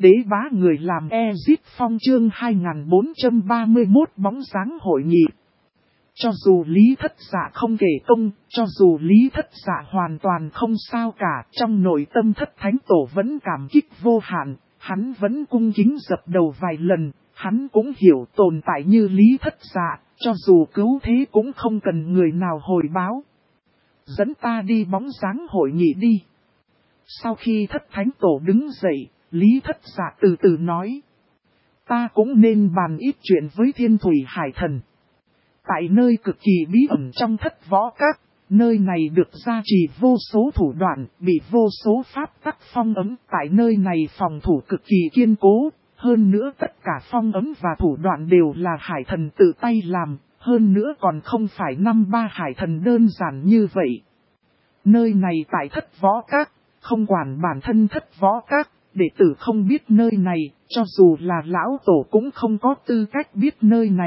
Đế bá người làm Ezit Phong chương 2431 bóng dáng hội nghị. Cho dù Lý Thất Dạ không kể công, cho dù Lý Thất Dạ hoàn toàn không sao cả, trong nội tâm Thất Thánh Tổ vẫn cảm kích vô hạn, hắn vẫn cung kính dập đầu vài lần, hắn cũng hiểu tồn tại như Lý Thất Dạ, cho dù cứu thế cũng không cần người nào hồi báo. Dẫn ta đi bóng dáng hội nghị đi. Sau khi Thất Thánh Tổ đứng dậy, Lý Thất Dạ từ từ nói. Ta cũng nên bàn ít chuyện với Thiên Thủy Hải Thần. Tại nơi cực kỳ bí ẩn trong Thất Võ Các, nơi này được gia trì vô số thủ đoạn, bị vô số pháp tắc phong ấn. Tại nơi này phòng thủ cực kỳ kiên cố, hơn nữa tất cả phong ấn và thủ đoạn đều là Hải Thần tự tay làm, hơn nữa còn không phải 5-3 Hải Thần đơn giản như vậy. Nơi này tại Thất Võ Các, không quản bản thân Thất Võ Các, đệ tử không biết nơi này, cho dù là lão tổ cũng không có tư cách biết nơi này.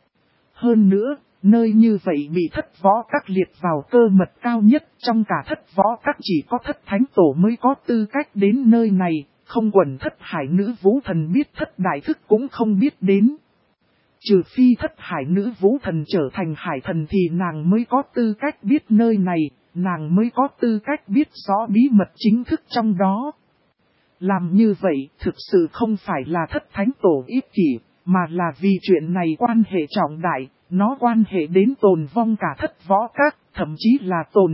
Hơn nữa, nơi như vậy bị Thất Võ Các liệt vào cơ mật cao nhất, trong cả Thất Võ Các chỉ có Thất Thánh Tổ mới có tư cách đến nơi này, không quần Thất Hải Nữ Vũ Thần biết Thất Đại Thức cũng không biết đến. Trừ phi Thất Hải Nữ Vũ Thần trở thành Hải Thần thì nàng mới có tư cách biết nơi này, nàng mới có tư cách biết rõ bí mật chính thức trong đó. Làm như vậy thực sự không phải là Thất Thánh Tổ ích kỷ, mà là vì chuyện này quan hệ trọng đại, nó quan hệ đến tồn vong cả Thất Võ Các, thậm chí là tồn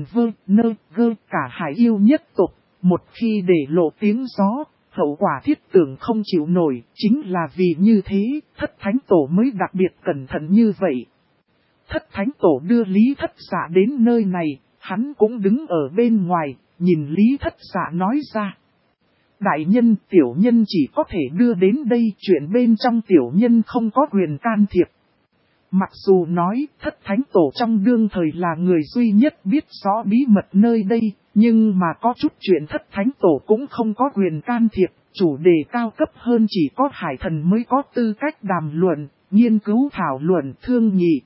gơ cả hải yêu nhất tộc. Một khi để lộ tiếng gió, hậu quả thiết tưởng không chịu nổi, chính là vì như thế, Thất Thánh Tổ mới đặc biệt cẩn thận như vậy. Thất Thánh Tổ đưa Lý Thất Dạ đến nơi này, hắn cũng đứng ở bên ngoài, nhìn Lý Thất Dạ nói ra. Đại nhân, tiểu nhân chỉ có thể đưa đến đây, chuyện bên trong tiểu nhân không có quyền can thiệp. Mặc dù nói, Thất Thánh Tổ trong đương thời là người duy nhất biết rõ bí mật nơi đây, nhưng mà có chút chuyện Thất Thánh Tổ cũng không có quyền can thiệp, chủ đề cao cấp hơn chỉ có Hải Thần mới có tư cách đàm luận, nghiên cứu thảo luận thương nghị.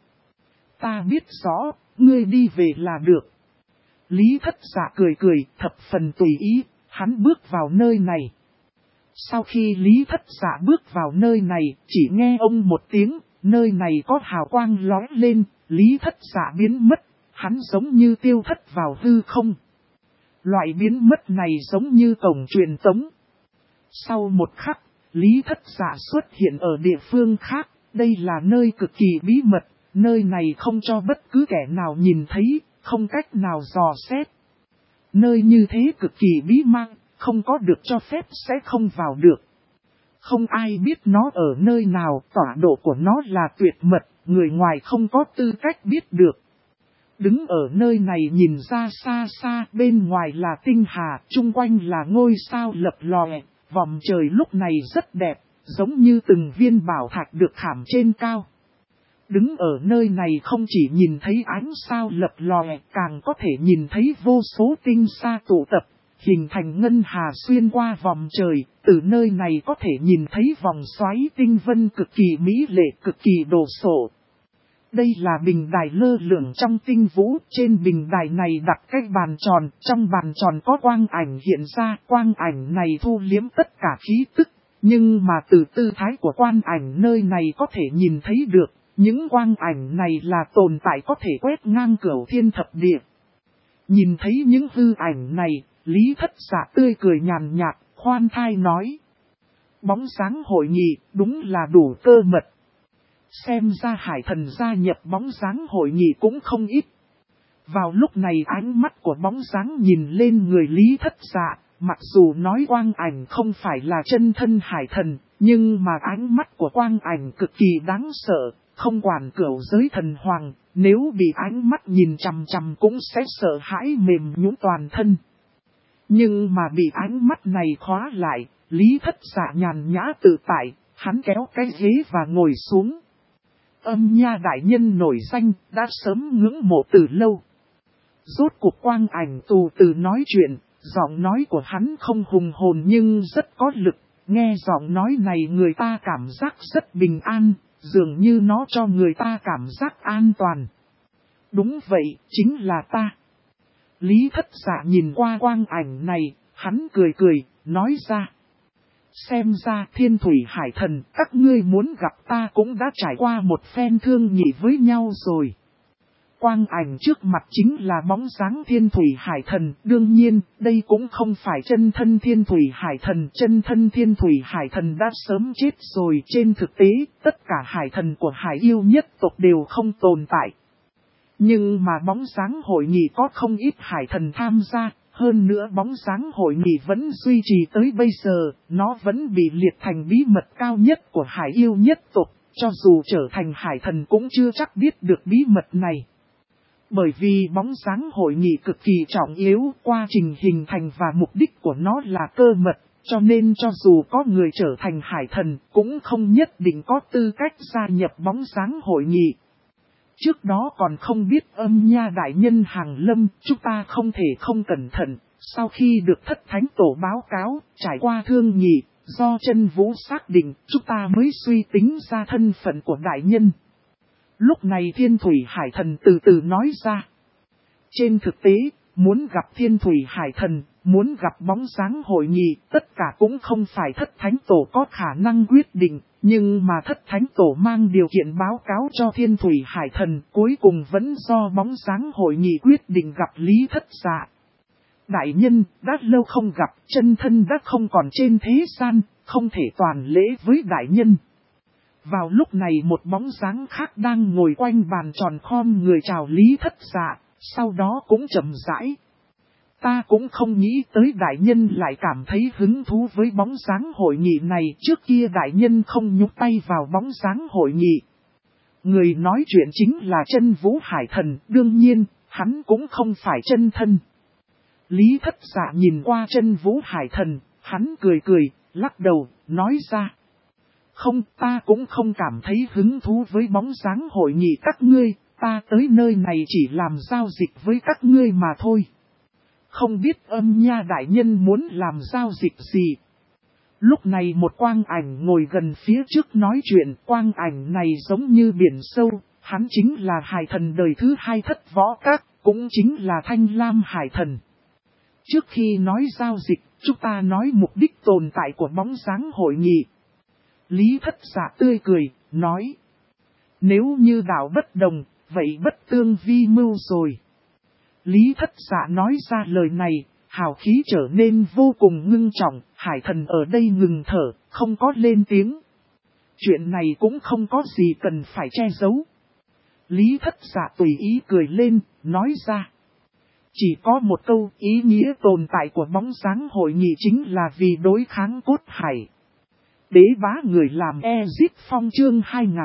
Ta biết rõ, ngươi đi về là được. Lý Thất Dạ cười cười, thập phần tùy ý. Hắn bước vào nơi này. Sau khi Lý Thất Dạ bước vào nơi này, chỉ nghe ông một tiếng, nơi này có hào quang lóe lên, Lý Thất Dạ biến mất, hắn giống như tiêu thất vào hư không. Loại biến mất này giống như cổng truyền tống. Sau một khắc, Lý Thất Dạ xuất hiện ở địa phương khác, đây là nơi cực kỳ bí mật, nơi này không cho bất cứ kẻ nào nhìn thấy, không cách nào dò xét. Nơi như thế cực kỳ bí mang, không có được cho phép sẽ không vào được. Không ai biết nó ở nơi nào, tọa độ của nó là tuyệt mật, người ngoài không có tư cách biết được. Đứng ở nơi này nhìn ra xa xa, bên ngoài là tinh hà, chung quanh là ngôi sao lập lòe, vòng trời lúc này rất đẹp, giống như từng viên bảo thạch được khảm trên cao. Đứng ở nơi này không chỉ nhìn thấy ánh sao lập lòe, càng có thể nhìn thấy vô số tinh sa tụ tập, hình thành ngân hà xuyên qua vòng trời, từ nơi này có thể nhìn thấy vòng xoáy tinh vân cực kỳ mỹ lệ, cực kỳ đồ sộ. Đây là bình đài lơ lửng trong tinh vũ, trên bình đài này đặt cái bàn tròn, trong bàn tròn có quang ảnh hiện ra, quang ảnh này thu liếm tất cả khí tức, nhưng mà từ tư thái của quang ảnh nơi này có thể nhìn thấy được. Những quang ảnh này là tồn tại có thể quét ngang cửu thiên thập địa. Nhìn thấy những hư ảnh này, Lý Thất Dạ tươi cười nhàn nhạt, khoan thai nói. Bóng dáng hội nghị, đúng là đủ cơ mật. Xem ra Hải Thần gia nhập bóng dáng hội nghị cũng không ít. Vào lúc này ánh mắt của bóng dáng nhìn lên người Lý Thất Dạ, mặc dù nói quang ảnh không phải là chân thân Hải Thần, nhưng mà ánh mắt của quang ảnh cực kỳ đáng sợ. Không quản cửu giới thần hoàng, nếu bị ánh mắt nhìn chằm chằm cũng sẽ sợ hãi mềm nhũn toàn thân. Nhưng mà bị ánh mắt này khóa lại, Lý Thất Dạ nhàn nhã tự tại, hắn kéo cái ghế và ngồi xuống. Âm Nha đại nhân nổi danh, đã sớm ngưỡng mộ từ lâu. Rốt cuộc quang ảnh từ từ nói chuyện, giọng nói của hắn không hùng hồn nhưng rất có lực, nghe giọng nói này người ta cảm giác rất bình an. Dường như nó cho người ta cảm giác an toàn. Đúng vậy, chính là ta. Lý Thất Dạ nhìn qua quang ảnh này, hắn cười cười, nói ra. Xem ra Thiên Thủy Hải Thần, các ngươi muốn gặp ta cũng đã trải qua một phen thương nghị với nhau rồi. Quang ảnh trước mặt chính là bóng dáng Thiên Thủy Hải Thần, đương nhiên, đây cũng không phải chân thân Thiên Thủy Hải Thần. Chân thân Thiên Thủy Hải Thần đã sớm chết rồi. Trên thực tế, tất cả hải thần của hải yêu nhất tộc đều không tồn tại. Nhưng mà bóng dáng hội nghị có không ít hải thần tham gia, hơn nữa bóng dáng hội nghị vẫn duy trì tới bây giờ, nó vẫn bị liệt thành bí mật cao nhất của hải yêu nhất tộc, cho dù trở thành hải thần cũng chưa chắc biết được bí mật này. Bởi vì bóng dáng hội nghị cực kỳ trọng yếu, quá trình hình thành và mục đích của nó là cơ mật, cho nên cho dù có người trở thành hải thần cũng không nhất định có tư cách gia nhập bóng dáng hội nghị. Trước đó còn không biết Âm Nha đại nhân hàng lâm, chúng ta không thể không cẩn thận. Sau khi được thất thánh tổ báo cáo, trải qua thương nghị, do chân vũ xác định, chúng ta mới suy tính ra thân phận của đại nhân. Lúc này Thiên Thủy Hải Thần từ từ nói ra. Trên thực tế, muốn gặp Thiên Thủy Hải Thần, muốn gặp bóng dáng hội nghị, tất cả cũng không phải thất thánh tổ có khả năng quyết định. Nhưng mà thất thánh tổ mang điều kiện báo cáo cho Thiên Thủy Hải Thần, cuối cùng vẫn do bóng dáng hội nghị quyết định gặp Lý Thất Dạ. Đại nhân, đã lâu không gặp, chân thân đã không còn trên thế gian, không thể toàn lễ với đại nhân. Vào lúc này một bóng dáng khác đang ngồi quanh bàn tròn khom người chào Lý Thất Dạ, sau đó cũng chậm rãi. Ta cũng không nghĩ tới đại nhân lại cảm thấy hứng thú với bóng dáng hội nghị này, trước kia đại nhân không nhúc tay vào bóng dáng hội nghị. Người nói chuyện chính là Chân Vũ Hải Thần, đương nhiên, hắn cũng không phải chân thân. Lý Thất Dạ nhìn qua Chân Vũ Hải Thần, hắn cười cười, lắc đầu, nói ra. Không, ta cũng không cảm thấy hứng thú với bóng dáng hội nghị các ngươi, ta tới nơi này chỉ làm giao dịch với các ngươi mà thôi. Không biết Âm Nha đại nhân muốn làm giao dịch gì. Lúc này một quang ảnh ngồi gần phía trước nói chuyện, quang ảnh này giống như biển sâu, hắn chính là hải thần đời thứ hai Thất Võ Các, cũng chính là Thanh Lam Hải Thần. Trước khi nói giao dịch, chúng ta nói mục đích tồn tại của bóng dáng hội nghị. Lý Thất Dạ tươi cười, nói. Nếu như đạo bất đồng, vậy bất tương vi mưu rồi. Lý Thất Dạ nói ra lời này, hào khí trở nên vô cùng ngưng trọng, hải thần ở đây ngừng thở, không có lên tiếng. Chuyện này cũng không có gì cần phải che giấu. Lý Thất Dạ tùy ý cười lên, nói ra. Chỉ có một câu, ý nghĩa tồn tại của bóng dáng hội nghị chính là vì đối kháng cốt hải. Đế bá người làm Ezip Phong chương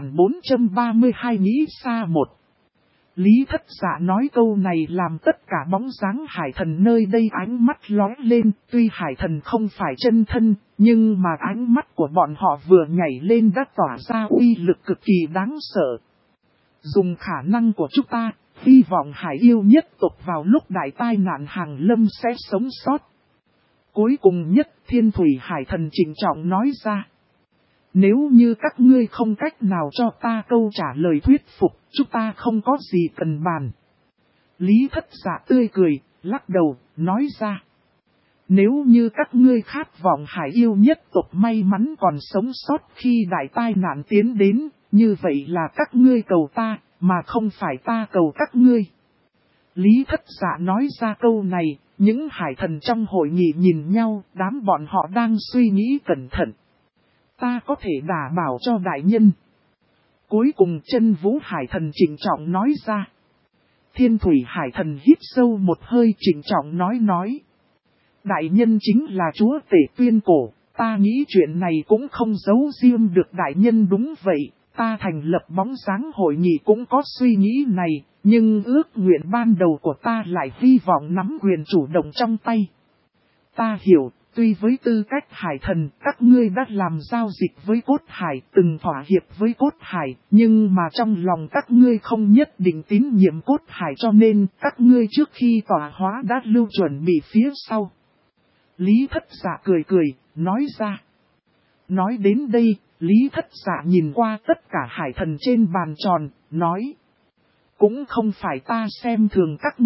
2432 nghĩ xa một. Lý Thất Dạ nói câu này làm tất cả bóng dáng hải thần nơi đây ánh mắt lóe lên, tuy hải thần không phải chân thân, nhưng mà ánh mắt của bọn họ vừa nhảy lên đã tỏa ra uy lực cực kỳ đáng sợ. Dùng khả năng của chúng ta, hy vọng hải yêu nhất tộc vào lúc đại tai nạn hàng lâm sẽ sống sót. Cuối cùng nhất Thiên Thủy Hải Thần trịnh trọng nói ra. Nếu như các ngươi không cách nào cho ta câu trả lời thuyết phục, chúng ta không có gì cần bàn. Lý Thất Dạ tươi cười, lắc đầu, nói ra. Nếu như các ngươi khát vọng hải yêu nhất tộc may mắn còn sống sót khi đại tai nạn tiến đến, như vậy là các ngươi cầu ta, mà không phải ta cầu các ngươi. Lý Thất Dạ nói ra câu này, những hải thần trong hội nghị nhìn nhau, đám bọn họ đang suy nghĩ cẩn thận. Ta có thể đảm bảo cho đại nhân. Cuối cùng Chân Vũ Hải Thần trịnh trọng nói ra. Thiên Thủy Hải Thần hít sâu một hơi trịnh trọng nói. Đại nhân chính là chúa tể tuyên cổ, ta nghĩ chuyện này cũng không giấu riêng được đại nhân đúng vậy. Ta thành lập bóng dáng hội nghị cũng có suy nghĩ này, nhưng ước nguyện ban đầu của ta lại hy vọng nắm quyền chủ động trong tay. Ta hiểu. Tuy với tư cách hải thần, các ngươi đã làm giao dịch với cốt hải, từng thỏa hiệp với cốt hải, nhưng mà trong lòng các ngươi không nhất định tín nhiệm cốt hải cho nên các ngươi trước khi tỏa hóa đã lưu chuẩn bị phía sau. Lý Thất Dạ cười, nói ra. Nói đến đây, Lý Thất Dạ nhìn qua tất cả hải thần trên bàn tròn, nói. Cũng không phải ta xem thường các ngươi,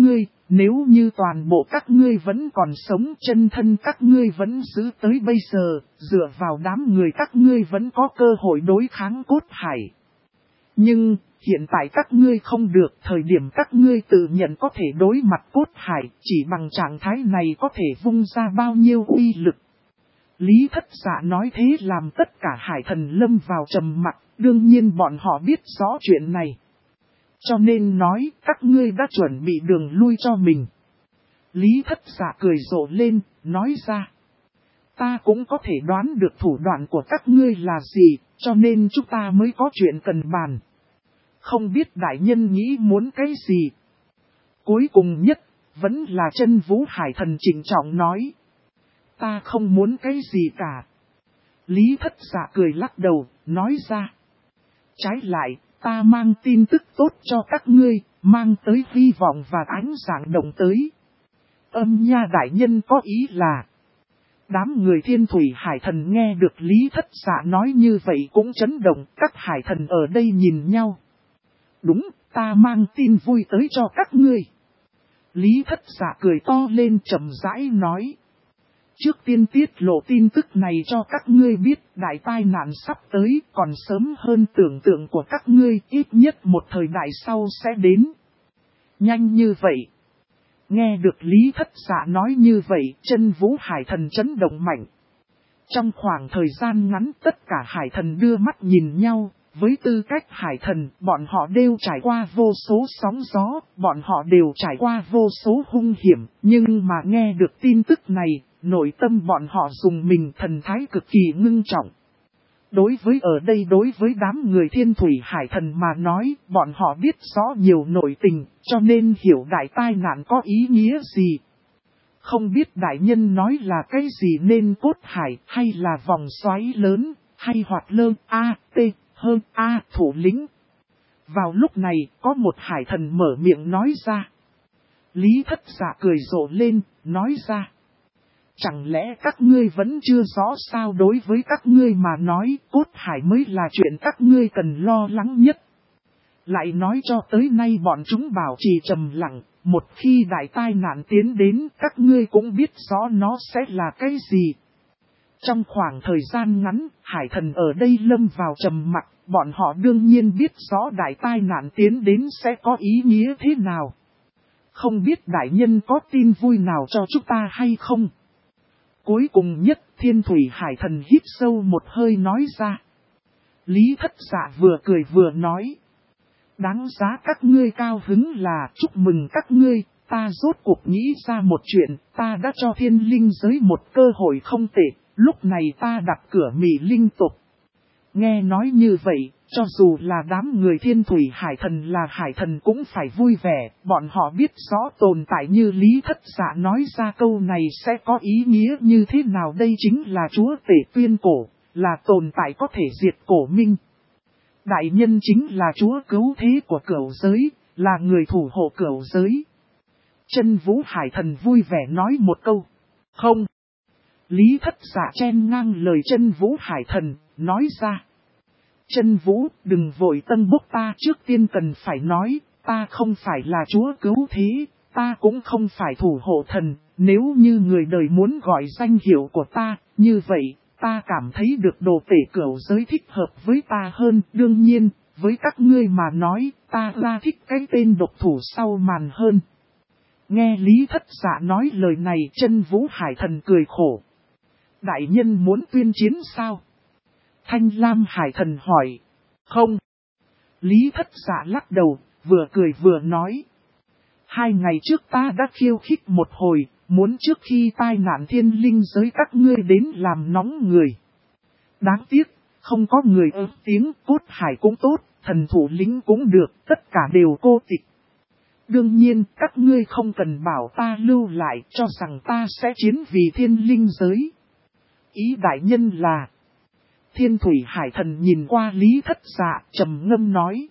Nếu như toàn bộ các ngươi vẫn còn sống, chân thân các ngươi vẫn giữ tới bây giờ, dựa vào đám người các ngươi vẫn có cơ hội đối kháng cốt hải. Nhưng, hiện tại các ngươi không được, thời điểm các ngươi tự nhận có thể đối mặt cốt hải, chỉ bằng trạng thái này có thể vung ra bao nhiêu uy lực. Lý Thất Dạ nói thế làm tất cả hải thần lâm vào trầm mặc, đương nhiên bọn họ biết rõ chuyện này. Cho nên nói, các ngươi đã chuẩn bị đường lui cho mình. Lý Thất Dạ cười rộ lên, nói ra. Ta cũng có thể đoán được thủ đoạn của các ngươi là gì, cho nên chúng ta mới có chuyện cần bàn. Không biết đại nhân nghĩ muốn cái gì. Cuối cùng nhất, vẫn là Chân Vũ Hải Thần trịnh trọng nói. Ta không muốn cái gì cả. Lý Thất Dạ cười lắc đầu, nói ra. Trái lại, ta mang tin tức tốt cho các ngươi, mang tới hy vọng và ánh sáng động tới. Âm Nha đại nhân có ý là. Đám người Thiên Thủy Hải Thần nghe được Lý Thất Dạ nói như vậy cũng chấn động, các hải thần ở đây nhìn nhau. Đúng, ta mang tin vui tới cho các ngươi. Lý Thất Dạ cười to lên chậm rãi nói. Trước tiên tiết lộ tin tức này cho các ngươi biết, đại tai nạn sắp tới, còn sớm hơn tưởng tượng của các ngươi, ít nhất một thời đại sau sẽ đến. Nhanh như vậy. Nghe được Lý Thất Dạ nói như vậy, Chân Vũ Hải Thần chấn động mạnh. Trong khoảng thời gian ngắn tất cả hải thần đưa mắt nhìn nhau, với tư cách hải thần, bọn họ đều trải qua vô số sóng gió, bọn họ đều trải qua vô số hung hiểm, nhưng mà nghe được tin tức này, nội tâm bọn họ dùng mình, thần thái cực kỳ ngưng trọng. Đối với đám người Thiên Thủy Hải Thần mà nói, bọn họ biết rõ nhiều nội tình, cho nên hiểu đại tai nạn có ý nghĩa gì. Không biết đại nhân nói là cái gì nên cốt hải, hay là vòng xoáy lớn, hay hoạt lơ, hơn thủ lĩnh. Vào lúc này, có một hải thần mở miệng nói ra. Lý Thất Dạ cười rộ lên, nói ra. Chẳng lẽ các ngươi vẫn chưa rõ sao? Đối với các ngươi mà nói, cốt hải mới là chuyện các ngươi cần lo lắng nhất. Lại nói cho tới nay bọn chúng bảo trì trầm lặng, một khi đại tai nạn tiến đến, các ngươi cũng biết rõ nó sẽ là cái gì. Trong khoảng thời gian ngắn, hải thần ở đây lâm vào trầm mặc, bọn họ đương nhiên biết rõ đại tai nạn tiến đến sẽ có ý nghĩa thế nào. Không biết đại nhân có tin vui nào cho chúng ta hay không? Cuối cùng nhất, Thiên Thủy Hải Thần hít sâu một hơi nói ra. Lý Thất Dạ vừa cười vừa nói. Đáng giá các ngươi cao hứng là chúc mừng các ngươi, ta rốt cuộc nghĩ ra một chuyện, ta đã cho thiên linh giới một cơ hội không tệ, lúc này ta đặt cửa Mị Linh tộc. Nghe nói như vậy, cho dù là đám người Thiên Thủy Hải Thần là hải thần cũng phải vui vẻ, bọn họ biết rõ tồn tại như Lý Thất Dạ nói ra câu này sẽ có ý nghĩa như thế nào. Đây chính là chúa tể tuyên cổ, là tồn tại có thể diệt cổ minh. Đại nhân chính là chúa cứu thế của cửu giới, là người thủ hộ cửu giới. Chân Vũ Hải Thần vui vẻ nói một câu. Không. Lý Thất Dạ chen ngang lời Chân Vũ Hải Thần, nói ra. Chân Vũ, đừng vội tân bốc, ta trước tiên cần phải nói, ta không phải là chúa cứu thế, ta cũng không phải thủ hộ thần, nếu như người đời muốn gọi danh hiệu của ta, như vậy, ta cảm thấy được đồ tể cửu giới thích hợp với ta hơn. Đương nhiên, với các ngươi mà nói, ta ra thích cái tên độc thủ sau màn hơn. Nghe Lý Thất Dạ nói lời này, Chân Vũ Hải Thần cười khổ. Đại nhân muốn tuyên chiến sao? Thanh Lam Hải Thần hỏi. Không. Lý Thất Dạ lắc đầu, vừa cười vừa nói. 2 ngày trước ta đã khiêu khích một hồi, muốn trước khi tai nạn thiên linh giới các ngươi đến làm nóng người. Đáng tiếc, không có người ớt tiếng, cốt hải cũng tốt, thần thủ lĩnh cũng được, tất cả đều cô tịch. Đương nhiên, các ngươi không cần bảo ta lưu lại, cho rằng ta sẽ chiến vì thiên linh giới. Ý đại nhân là... Thiên Thủy Hải Thần nhìn qua Lý Thất Dạ, trầm ngâm nói.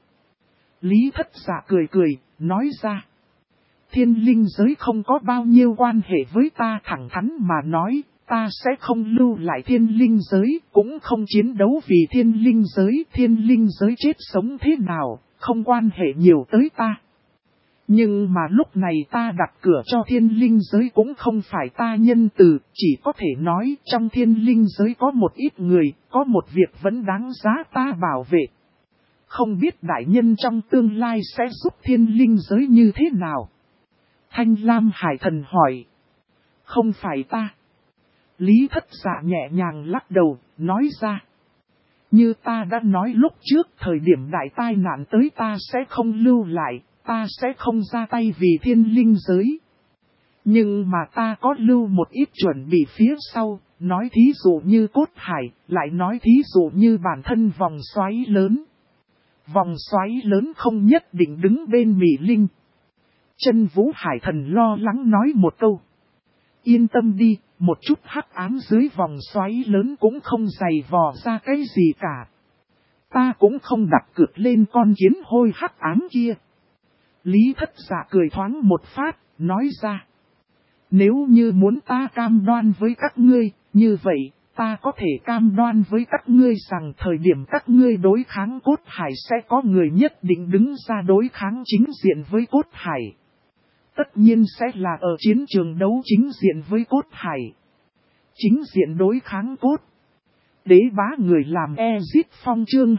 Lý Thất Dạ cười cười, nói ra. Thiên linh giới không có bao nhiêu quan hệ với ta, thẳng thắn mà nói, ta sẽ không lưu lại thiên linh giới, cũng không chiến đấu vì thiên linh giới chết sống thế nào, không quan hệ nhiều tới ta. Nhưng mà lúc này ta đặt cửa cho thiên linh giới cũng không phải ta nhân từ, chỉ có thể nói trong thiên linh giới có một ít người, có một việc vẫn đáng giá ta bảo vệ. Không biết đại nhân trong tương lai sẽ giúp thiên linh giới như thế nào? Thanh Lam Hải Thần hỏi. Không phải ta. Lý Thất Dạ nhẹ nhàng lắc đầu, nói ra. Như ta đã nói lúc trước, thời điểm đại tai nạn tới ta sẽ không lưu lại, ta sẽ không ra tay vì thiên linh giới. Nhưng mà ta có lưu một ít chuẩn bị phía sau, nói thí dụ như cốt hải, lại nói thí dụ như bản thân vòng xoáy lớn. Vòng xoáy lớn không nhất định đứng bên Mỹ Linh. Chân Vũ Hải Thần lo lắng nói một câu. Yên tâm đi, một chút hắc ám dưới vòng xoáy lớn cũng không dày vò ra cái gì cả. Ta cũng không đặt cược lên con kiến hôi hắc ám kia. Lý Thất Dạ cười thoáng một phát, nói ra. Nếu như muốn ta cam đoan với các ngươi, như vậy, ta có thể cam đoan với các ngươi rằng thời điểm các ngươi đối kháng cốt hải sẽ có người nhất định đứng ra đối kháng chính diện với cốt hải. Tất nhiên sẽ là ở chiến trường đấu chính diện với cốt hải. Chính diện đối kháng cốt. Đế bá người làm Ezit Phong chương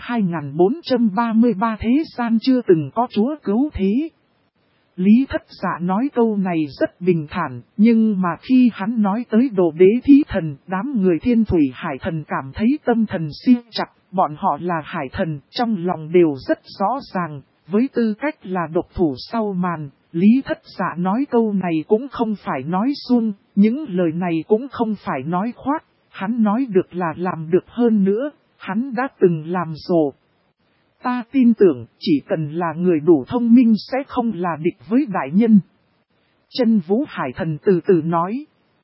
2433 thế gian chưa từng có chúa cứu thế. Lý Thất Dạ nói câu này rất bình thản, nhưng mà khi hắn nói tới đồ đế thí thần, đám người Thiên Thủy Hải Thần cảm thấy tâm thần siết chặt, bọn họ là Hải Thần, trong lòng đều rất rõ ràng, với tư cách là độc thủ sau màn, Lý Thất Dạ nói câu này cũng không phải nói suông, những lời này cũng không phải nói khoác, hắn nói được là làm được hơn nữa, hắn đã từng làm rồi. Ta tin tưởng chỉ cần là người đủ thông minh sẽ không là địch với đại nhân. Chân Vũ Hải Thần từ từ nói.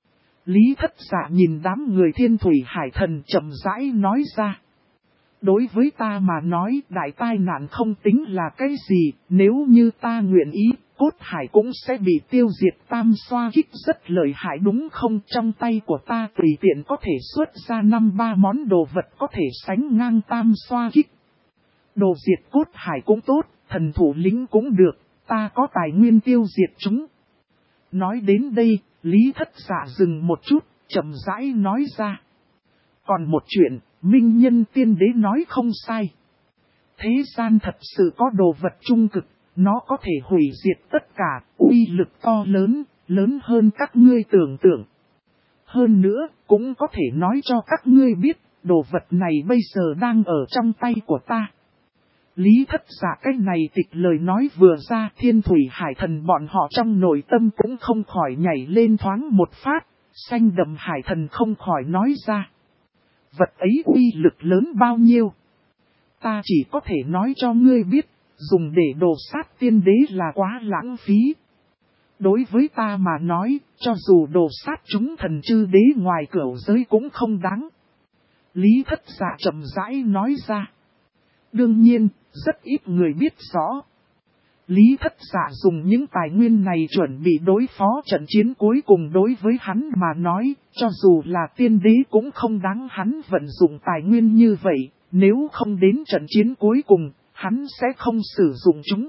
Lý Thất Dạ nhìn đám người Thiên Thủy Hải Thần chậm rãi nói ra. Đối với ta mà nói đại tai nạn không tính là cái gì, nếu như ta nguyện ý, cốt hải cũng sẽ bị tiêu diệt. Tam xoa kích rất lợi hại đúng không? Trong tay của ta tùy tiện có thể xuất ra 5-3 món đồ vật có thể sánh ngang tam xoa kích. Đồ diệt cốt hải cũng tốt, thần thủ lĩnh cũng được, ta có tài nguyên tiêu diệt chúng. Nói đến đây, Lý Thất Dạ dừng một chút, chậm rãi nói ra. Còn một chuyện, Minh Nhân Tiên Đế nói không sai. Thế gian thật sự có đồ vật trung cực, nó có thể hủy diệt tất cả, uy lực to lớn, lớn hơn các ngươi tưởng tượng. Hơn nữa, cũng có thể nói cho các ngươi biết, đồ vật này bây giờ đang ở trong tay của ta. Lý Thất Dạ cái này tịch lời nói vừa ra, Thiên Thủy Hải Thần bọn họ trong nội tâm cũng không khỏi nhảy lên thoáng một phát, xanh đậm Hải Thần không khỏi nói ra. Vật ấy uy lực lớn bao nhiêu? Ta chỉ có thể nói cho ngươi biết, dùng để đồ sát tiên đế là quá lãng phí. Đối với ta mà nói, cho dù đồ sát chúng thần chư đế ngoài cửu giới cũng không đáng. Lý Thất Dạ chậm rãi nói ra. Đương nhiên, rất ít người biết rõ. Lý Thất Dạ dùng những tài nguyên này chuẩn bị đối phó trận chiến cuối cùng đối với hắn mà nói, cho dù là tiên đế cũng không đáng hắn vận dụng tài nguyên như vậy, nếu không đến trận chiến cuối cùng, hắn sẽ không sử dụng chúng.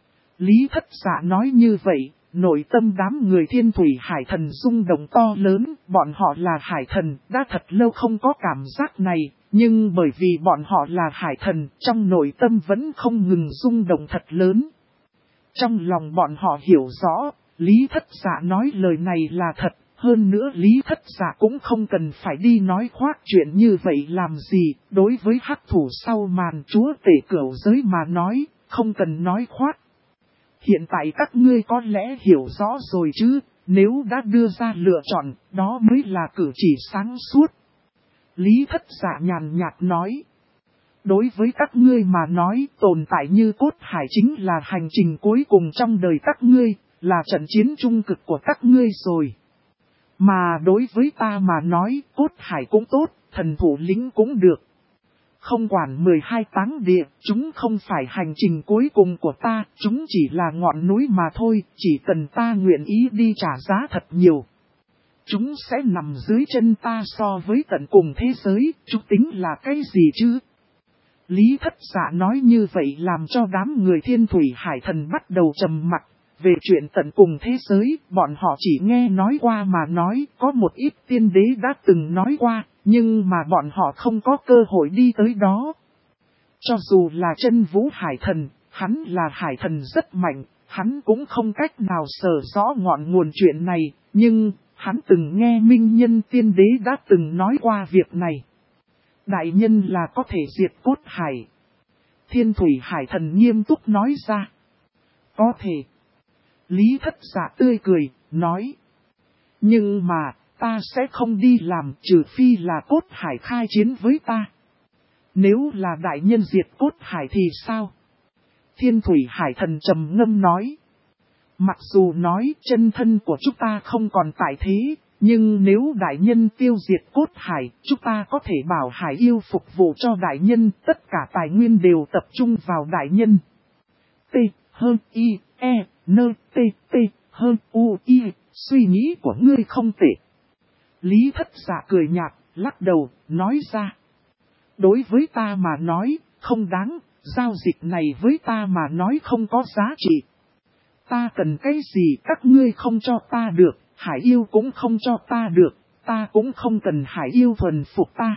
Lý Thất Dạ nói như vậy, nội tâm đám người Thiên Thủy Hải Thần rung động to lớn, bọn họ là Hải Thần, đã thật lâu không có cảm giác này, nhưng bởi vì bọn họ là Hải Thần, trong nội tâm vẫn không ngừng rung động thật lớn. Trong lòng bọn họ hiểu rõ, Lý Thất Dạ nói lời này là thật, hơn nữa Lý Thất Dạ cũng không cần phải đi nói khoác chuyện như vậy làm gì, đối với hắc thủ sau màn chúa tể cửu giới mà nói, không cần nói khoác. Hiện tại các ngươi có lẽ hiểu rõ rồi chứ, nếu đã đưa ra lựa chọn, đó mới là cử chỉ sáng suốt. Lý Thất Dạ nhàn nhạt nói. Đối với các ngươi mà nói, tồn tại như cốt hải chính là hành trình cuối cùng trong đời các ngươi, là trận chiến trung cực của các ngươi rồi. Mà đối với ta mà nói, cốt hải cũng tốt, thần thủ lĩnh cũng được. Không quản 12 táng địa, chúng không phải hành trình cuối cùng của ta, chúng chỉ là ngọn núi mà thôi, chỉ cần ta nguyện ý đi trả giá thật nhiều. Chúng sẽ nằm dưới chân ta so với tận cùng thế giới, chúng tính là cái gì chứ? Lý Thất Dạ nói như vậy làm cho đám người Thiên Thủy Hải Thần bắt đầu trầm mặc, Về chuyện tận cùng thế giới, bọn họ chỉ nghe nói qua mà nói, có một ít tiên đế đã từng nói qua, nhưng mà bọn họ không có cơ hội đi tới đó. Cho dù là chân vũ hải thần, hắn là hải thần rất mạnh, hắn cũng không cách nào sở rõ ngọn nguồn chuyện này, nhưng hắn từng nghe minh nhân tiên đế đã từng nói qua việc này. Đại nhân là có thể diệt cốt hải. Thiên thủy hải thần nghiêm túc nói ra. Có thể. Lý Thất Dạ tươi cười, nói. Nhưng mà, ta sẽ không đi làm trừ phi là cốt hải khai chiến với ta. Nếu là đại nhân diệt cốt hải thì sao? Thiên thủy hải thần trầm ngâm nói. Mặc dù nói chân thân của chúng ta không còn tại thế, nhưng nếu đại nhân tiêu diệt cốt hải, chúng ta có thể bảo hải yêu phục vụ cho đại nhân, tất cả tài nguyên đều tập trung vào đại nhân. T, hơn I, E, N, T, T, hơn U, I, suy nghĩ của ngươi không tệ. Lý Thất Dạ cười nhạt, lắc đầu, nói ra. Đối với ta mà nói, không đáng, giao dịch này với ta mà nói không có giá trị. Ta cần cái gì các ngươi không cho ta được, hải yêu cũng không cho ta được, ta cũng không cần hải yêu thuần phục ta.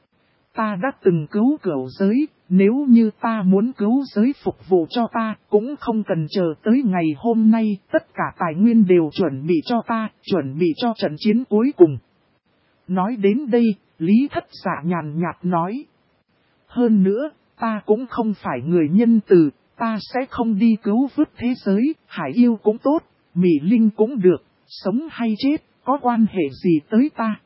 Ta đã từng cứu cửu giới, nếu như ta muốn cứu giới phục vụ cho ta, cũng không cần chờ tới ngày hôm nay, tất cả tài nguyên đều chuẩn bị cho ta, chuẩn bị cho trận chiến cuối cùng. Nói đến đây, Lý Thất Dạ nhàn nhạt nói. Hơn nữa, ta cũng không phải người nhân từ, ta sẽ không đi cứu vớt thế giới, hải yêu cũng tốt, mỹ linh cũng được, sống hay chết, có quan hệ gì tới ta.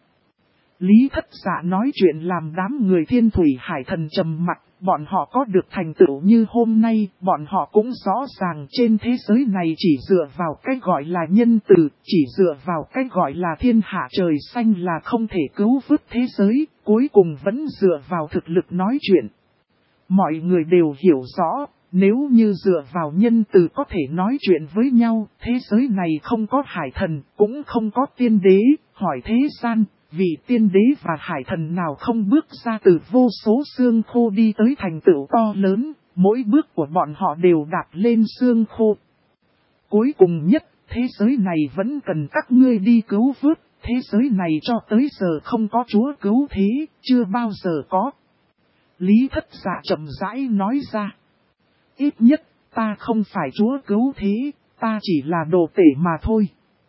Lý Thất Dạ nói chuyện làm đám người thiên thủy hải thần trầm mặc, bọn họ có được thành tựu như hôm nay, bọn họ cũng rõ ràng trên thế giới này chỉ dựa vào cái gọi là nhân từ, chỉ dựa vào cái gọi là thiên hạ trời xanh là không thể cứu vớt thế giới, cuối cùng vẫn dựa vào thực lực nói chuyện. Mọi người đều hiểu rõ, nếu như dựa vào nhân từ có thể nói chuyện với nhau, thế giới này không có hải thần, cũng không có tiên đế, hỏi thế gian. Vì tiên đế và hải thần nào không bước ra từ vô số xương khô đi tới thành tựu to lớn, mỗi bước của bọn họ đều đạp lên xương khô. Cuối cùng nhất, thế giới này vẫn cần các ngươi đi cứu vớt, thế giới này cho tới giờ không có chúa cứu thế, chưa bao giờ có. Lý Thất Dạ chậm rãi nói ra. Ít nhất, ta không phải chúa cứu thế, ta chỉ là đồ tể mà thôi.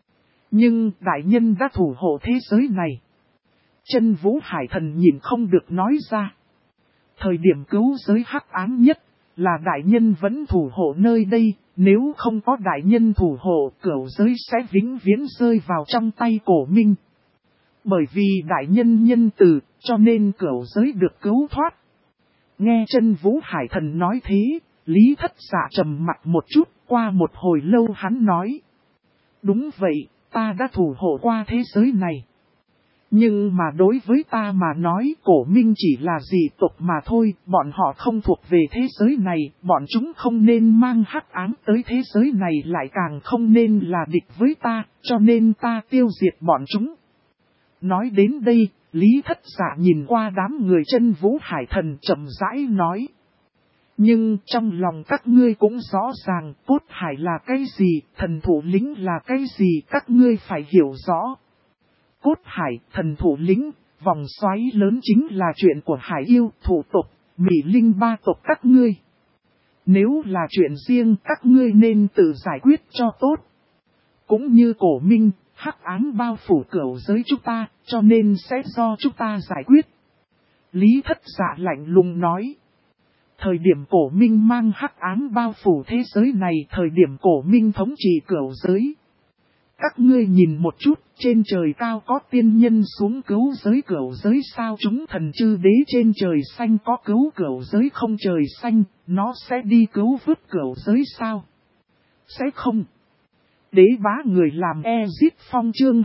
Nhưng đại nhân đã thủ hộ thế giới này. Chân vũ hải thần nhìn không được nói ra. Thời điểm cứu giới hắc ám nhất là đại nhân vẫn thủ hộ nơi đây, nếu không có đại nhân thủ hộ cửu giới sẽ vĩnh viễn rơi vào trong tay Cổ Minh. Bởi vì đại nhân nhân từ cho nên cửu giới được cứu thoát. Nghe chân vũ hải thần nói thế, Lý Thất Dạ trầm mặt một chút, qua một hồi lâu hắn nói. Đúng vậy, ta đã thủ hộ qua thế giới này. Nhưng mà đối với ta mà nói Cổ Minh chỉ là dị tộc mà thôi, bọn họ không thuộc về thế giới này, bọn chúng không nên mang hắc ám tới thế giới này lại càng không nên là địch với ta, cho nên ta tiêu diệt bọn chúng. Nói đến đây, Lý Thất Dạ nhìn qua đám người chân vũ hải thần chậm rãi nói. Nhưng trong lòng các ngươi cũng rõ ràng cốt hải là cái gì, thần thủ lĩnh là cái gì các ngươi phải hiểu rõ. Cốt hải, thần thủ lĩnh, vòng xoáy lớn chính là chuyện của hải yêu, thủ tộc, mỹ linh ba tộc các ngươi. Nếu là chuyện riêng các ngươi nên tự giải quyết cho tốt. Cũng như Cổ Minh, hắc ám bao phủ cửu giới chúng ta, cho nên sẽ do chúng ta giải quyết. Lý Thất Dạ lạnh lùng nói. Thời điểm Cổ Minh mang hắc ám bao phủ thế giới này, thời điểm Cổ Minh thống trị cửu giới. Các ngươi nhìn một chút, trên trời cao có tiên nhân xuống cứu giới cửu giới sao chúng thần chư đế trên trời xanh có cứu cửu giới không trời xanh, nó sẽ đi cứu vớt cửu giới sao? Sẽ không. Đế bá người làm Ezit Phong chương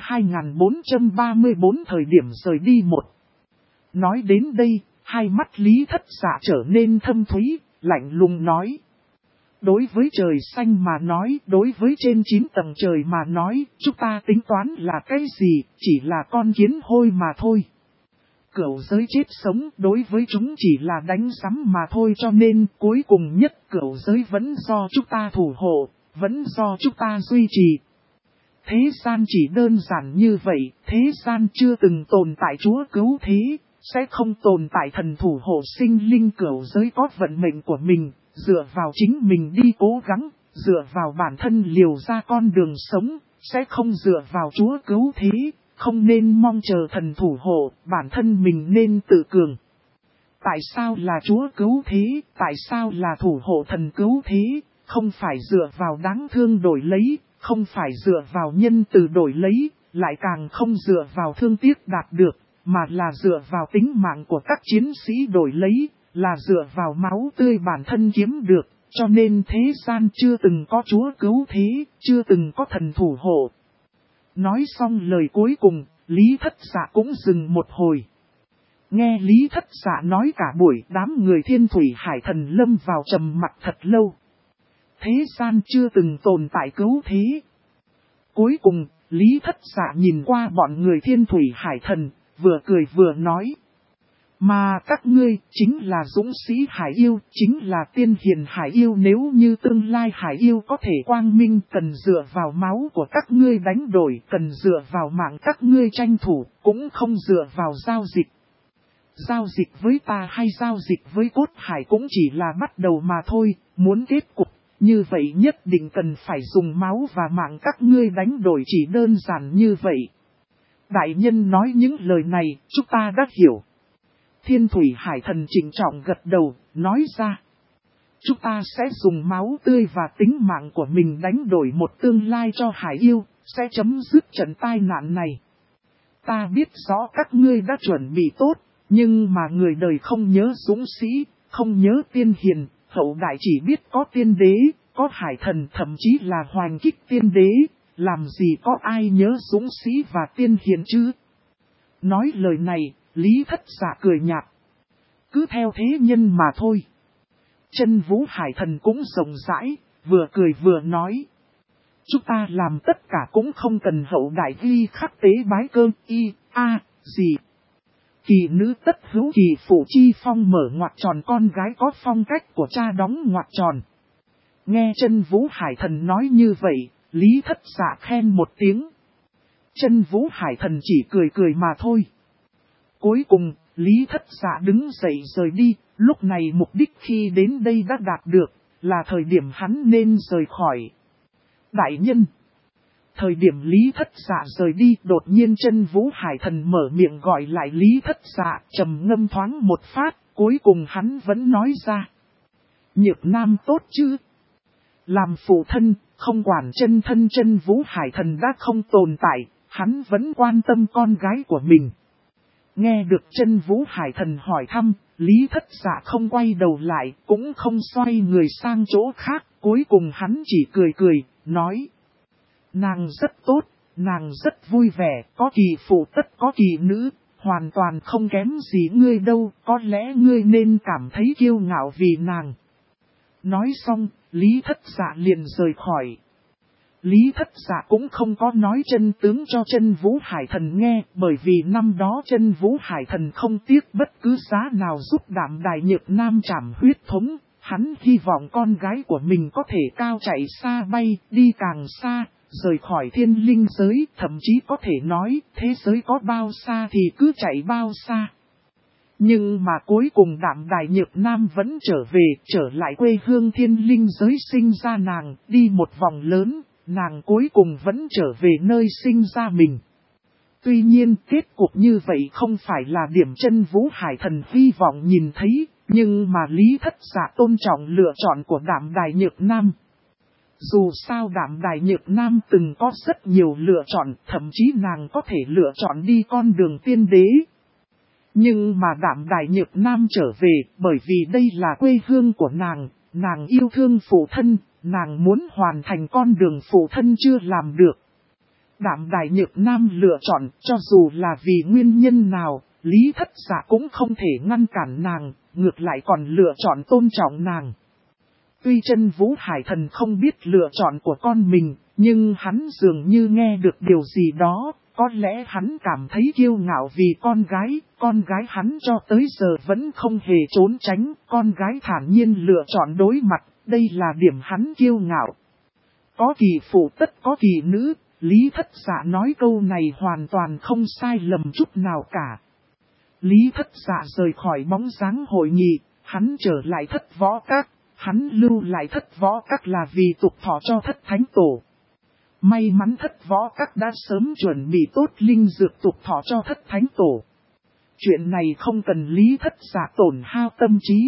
2434 thời điểm rời đi một. Nói đến đây, hai mắt Lý Thất Dạ trở nên thâm thúy, lạnh lùng nói. Đối với trời xanh mà nói, đối với trên 9 tầng trời mà nói, chúng ta tính toán là cái gì, chỉ là con kiến hôi mà thôi. Cửu giới chết sống đối với chúng chỉ là đánh sắm mà thôi cho nên cuối cùng nhất cửu giới vẫn do chúng ta thủ hộ, vẫn do chúng ta duy trì. Thế gian chỉ đơn giản như vậy, thế gian chưa từng tồn tại Chúa cứu thế, sẽ không tồn tại thần thủ hộ sinh linh cửu giới có vận mệnh của mình, dựa vào chính mình đi cố gắng, dựa vào bản thân liều ra con đường sống, sẽ không dựa vào Chúa cứu thế, không nên mong chờ thần thủ hộ, bản thân mình nên tự cường. Tại sao là Chúa cứu thế, tại sao là thủ hộ thần cứu thế, không phải dựa vào đáng thương đổi lấy, không phải dựa vào nhân từ đổi lấy, lại càng không dựa vào thương tiếc đạt được, mà là dựa vào tính mạng của các chiến sĩ đổi lấy, là dựa vào máu tươi bản thân kiếm được, cho nên thế gian chưa từng có Chúa cứu thế, chưa từng có thần thủ hộ. Nói xong lời cuối cùng, Lý Thất Dạ cũng dừng một hồi. Nghe Lý Thất Dạ nói cả buổi, đám người Thiên Thủy Hải Thần lâm vào trầm mặc thật lâu. Thế gian chưa từng tồn tại cứu thế. Cuối cùng, Lý Thất Dạ nhìn qua bọn người Thiên Thủy Hải Thần, vừa cười vừa nói. Mà các ngươi chính là dũng sĩ hải yêu, chính là tiên hiền hải yêu, nếu như tương lai hải yêu có thể quang minh, cần dựa vào máu của các ngươi đánh đổi, cần dựa vào mạng các ngươi tranh thủ, cũng không dựa vào giao dịch. Giao dịch với ta hay giao dịch với cốt hải cũng chỉ là bắt đầu mà thôi, muốn kết cục, như vậy nhất định cần phải dùng máu và mạng các ngươi đánh đổi, chỉ đơn giản như vậy. Đại nhân nói những lời này, chúng ta đã hiểu. Thiên Thủy Hải Thần trịnh trọng gật đầu, nói ra. Chúng ta sẽ dùng máu tươi và tính mạng của mình đánh đổi một tương lai cho hải yêu, sẽ chấm dứt trận tai nạn này. Ta biết rõ các ngươi đã chuẩn bị tốt, nhưng mà người đời không nhớ dũng sĩ, không nhớ tiên hiền, hậu đại chỉ biết có tiên đế, có hải thần, thậm chí là hoành kích tiên đế, làm gì có ai nhớ dũng sĩ và tiên hiền chứ? Nói lời này, Lý Thất Dạ cười nhạt. Cứ theo thế nhân mà thôi. Chân Vũ Hải Thần cũng rộng rãi, vừa cười vừa nói. Chúng ta làm tất cả cũng không cần hậu đại ghi khắc tế bái cơm gì. Kỳ nữ tất hữu kỳ phụ chi phong mở ngoặc tròn, con gái có phong cách của cha đóng ngoặc tròn. Nghe Chân Vũ Hải Thần nói như vậy, Lý Thất Dạ khen một tiếng. Chân Vũ Hải Thần chỉ cười cười mà thôi. Cuối cùng, Lý Thất Dạ đứng dậy rời đi, lúc này mục đích khi đến đây đã đạt được, là thời điểm hắn nên rời khỏi. Đại nhân! Thời điểm Lý Thất Dạ rời đi, đột nhiên Chân Vũ Hải Thần mở miệng gọi lại Lý Thất Dạ, trầm ngâm thoáng một phát, cuối cùng hắn vẫn nói ra. Nhược Nam tốt chứ? Làm phụ thân, không quản chân thân Chân Vũ Hải Thần đã không tồn tại, hắn vẫn quan tâm con gái của mình. Nghe được Chân Vũ Hải Thần hỏi thăm, Lý Thất Dạ không quay đầu lại, cũng không xoay người sang chỗ khác, cuối cùng hắn chỉ cười cười, nói. Nàng rất tốt, nàng rất vui vẻ, có kỳ phụ tất có kỳ nữ, hoàn toàn không kém gì ngươi đâu, có lẽ ngươi nên cảm thấy kiêu ngạo vì nàng. Nói xong, Lý Thất Dạ liền rời khỏi. Lý Thất Dạ cũng không có nói chân tướng cho Chân Vũ Hải Thần nghe, bởi vì năm đó Chân Vũ Hải Thần không tiếc bất cứ giá nào giúp Đạm Đài Nhược Nam trảm huyết thống, hắn hy vọng con gái của mình có thể cao chạy xa bay, đi càng xa, rời khỏi thiên linh giới, thậm chí có thể nói thế giới có bao xa thì cứ chạy bao xa. Nhưng mà cuối cùng Đạm Đài Nhược Nam vẫn trở về, trở lại quê hương thiên linh giới sinh ra nàng, đi một vòng lớn. Nàng cuối cùng vẫn trở về nơi sinh ra mình. Tuy nhiên kết cục như vậy không phải là điểm Chân Vũ Hải Thần hy vọng nhìn thấy, nhưng mà Lý Thất Dạ tôn trọng lựa chọn của Đạm Đài Nhược Nam. Dù sao Đạm Đài Nhược Nam từng có rất nhiều lựa chọn, thậm chí nàng có thể lựa chọn đi con đường tiên đế. Nhưng mà Đạm Đài Nhược Nam trở về, bởi vì đây là quê hương của nàng yêu thương phụ thân. Nàng muốn hoàn thành con đường phụ thân chưa làm được. Đạm Đài Nhược Nam lựa chọn, cho dù là vì nguyên nhân nào, Lý Thất Dạ cũng không thể ngăn cản nàng, ngược lại còn lựa chọn tôn trọng nàng. Tuy Chân Vũ Hải Thần không biết lựa chọn của con mình, nhưng hắn dường như nghe được điều gì đó, có lẽ hắn cảm thấy kiêu ngạo vì con gái hắn cho tới giờ vẫn không hề trốn tránh, con gái thản nhiên lựa chọn đối mặt. Đây là điểm hắn kiêu ngạo. Có kỳ phụ tất có kỳ nữ, Lý Thất Dạ nói câu này hoàn toàn không sai lầm chút nào cả. Lý Thất Dạ rời khỏi bóng dáng hội nghị, hắn trở lại Thất Võ Các, hắn lưu lại Thất Võ Các là vì tục thọ cho Thất Thánh Tổ. May mắn Thất Võ Các đã sớm chuẩn bị tốt linh dược tục thọ cho Thất Thánh Tổ. Chuyện này không cần Lý Thất Dạ tổn hao tâm trí.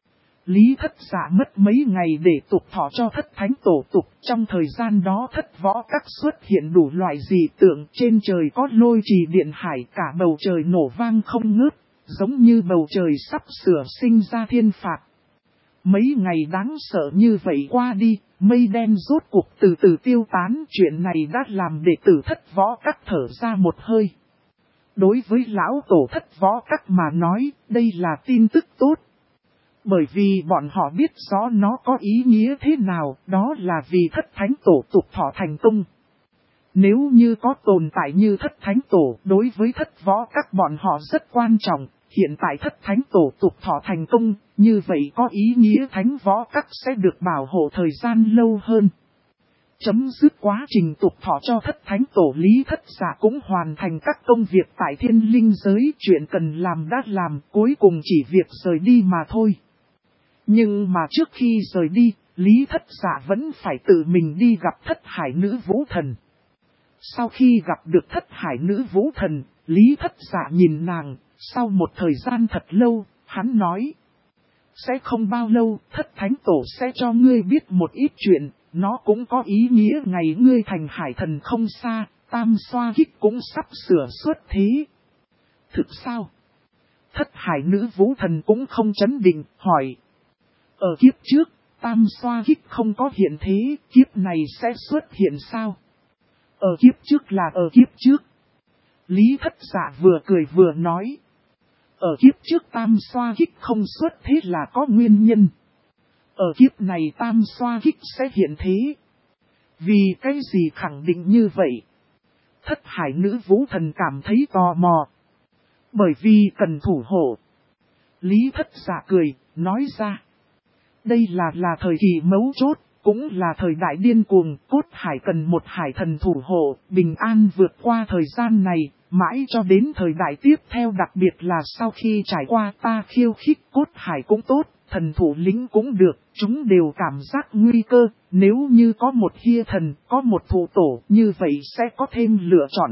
Lý Thất Dạ mất mấy ngày để tục thọ cho Thất Thánh Tổ tục. Trong thời gian đó Thất Võ Các xuất hiện đủ loại dị tượng, trên trời có lôi trì điện hải, cả bầu trời nổ vang không ngớt, giống như bầu trời sắp sửa sinh ra thiên phạt. Mấy ngày đáng sợ như vậy qua đi, mây đen rốt cuộc từ từ tiêu tán. Chuyện này đã làm đệ tử Thất Võ Các thở ra một hơi. Đối với lão tổ Thất Võ Các mà nói, đây là tin tức tốt. Bởi vì bọn họ biết rõ nó có ý nghĩa thế nào, đó là vì Thất Thánh Tổ tục thọ thành công. Nếu như có tồn tại như Thất Thánh Tổ, đối với Thất Võ Các bọn họ rất quan trọng. Hiện tại Thất Thánh Tổ tục thọ thành công, như vậy có ý nghĩa Thánh Võ Các sẽ được bảo hộ thời gian lâu hơn. Chấm dứt quá trình tục thọ cho Thất Thánh Tổ, Lý Thất Dạ cũng hoàn thành các công việc tại Thiên Linh giới. Chuyện cần làm đã làm, cuối cùng chỉ việc rời đi mà thôi. Nhưng mà trước khi rời đi, Lý Thất Dạ vẫn phải tự mình đi gặp Thất Hải Nữ Vũ Thần. Sau khi gặp được Thất Hải Nữ Vũ Thần, Lý Thất Dạ nhìn nàng, sau một thời gian thật lâu, hắn nói. Sẽ không bao lâu, Thất Thánh Tổ sẽ cho ngươi biết một ít chuyện, nó cũng có ý nghĩa ngày ngươi thành hải thần không xa, Tam Xoa Kích cũng sắp sửa xuất thế. Thực sao? Thất Hải Nữ Vũ Thần cũng không chấn định, hỏi. Ở kiếp trước, Tam Xoa Kích không có hiện thế, kiếp này sẽ xuất hiện sao? Ở kiếp trước là ở kiếp trước. Lý Thất Dạ vừa cười vừa nói. Ở kiếp trước Tam Xoa Kích không xuất thế là có nguyên nhân. Ở kiếp này Tam Xoa Kích sẽ hiện thế. Vì cái gì khẳng định như vậy? Thất Hải Nữ Vũ Thần cảm thấy tò mò. Bởi vì cần thủ hộ. Lý Thất Dạ cười, nói ra. Đây là thời kỳ mấu chốt, cũng là thời đại điên cuồng, cốt hải cần một hải thần thủ hộ, bình an vượt qua thời gian này, mãi cho đến thời đại tiếp theo, đặc biệt là sau khi trải qua ta khiêu khích, cốt hải cũng tốt, thần thủ lĩnh cũng được, chúng đều cảm giác nguy cơ, nếu như có một hia thần, có một thủ tổ, như vậy sẽ có thêm lựa chọn.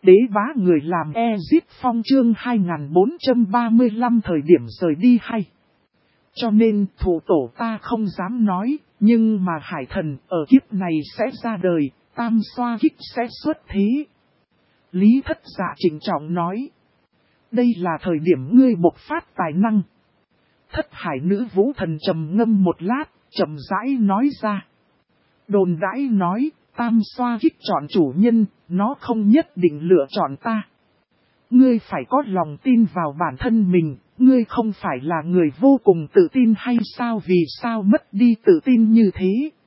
Đế bá người làm Ezip Phong chương 2435 thời điểm rời đi hay. Cho nên thủ tổ ta không dám nói, nhưng mà hải thần ở kiếp này sẽ ra đời, tam xoa kích sẽ xuất thế. Lý Thất Dạ trịnh trọng nói. Đây là thời điểm ngươi bộc phát tài năng. Thất hải nữ vũ thần trầm ngâm một lát, chậm rãi nói ra. Đồn đãi nói, tam xoa kích chọn chủ nhân, nó không nhất định lựa chọn ta. Ngươi phải có lòng tin vào bản thân mình, ngươi không phải là người vô cùng tự tin hay sao, vì sao mất đi tự tin như thế?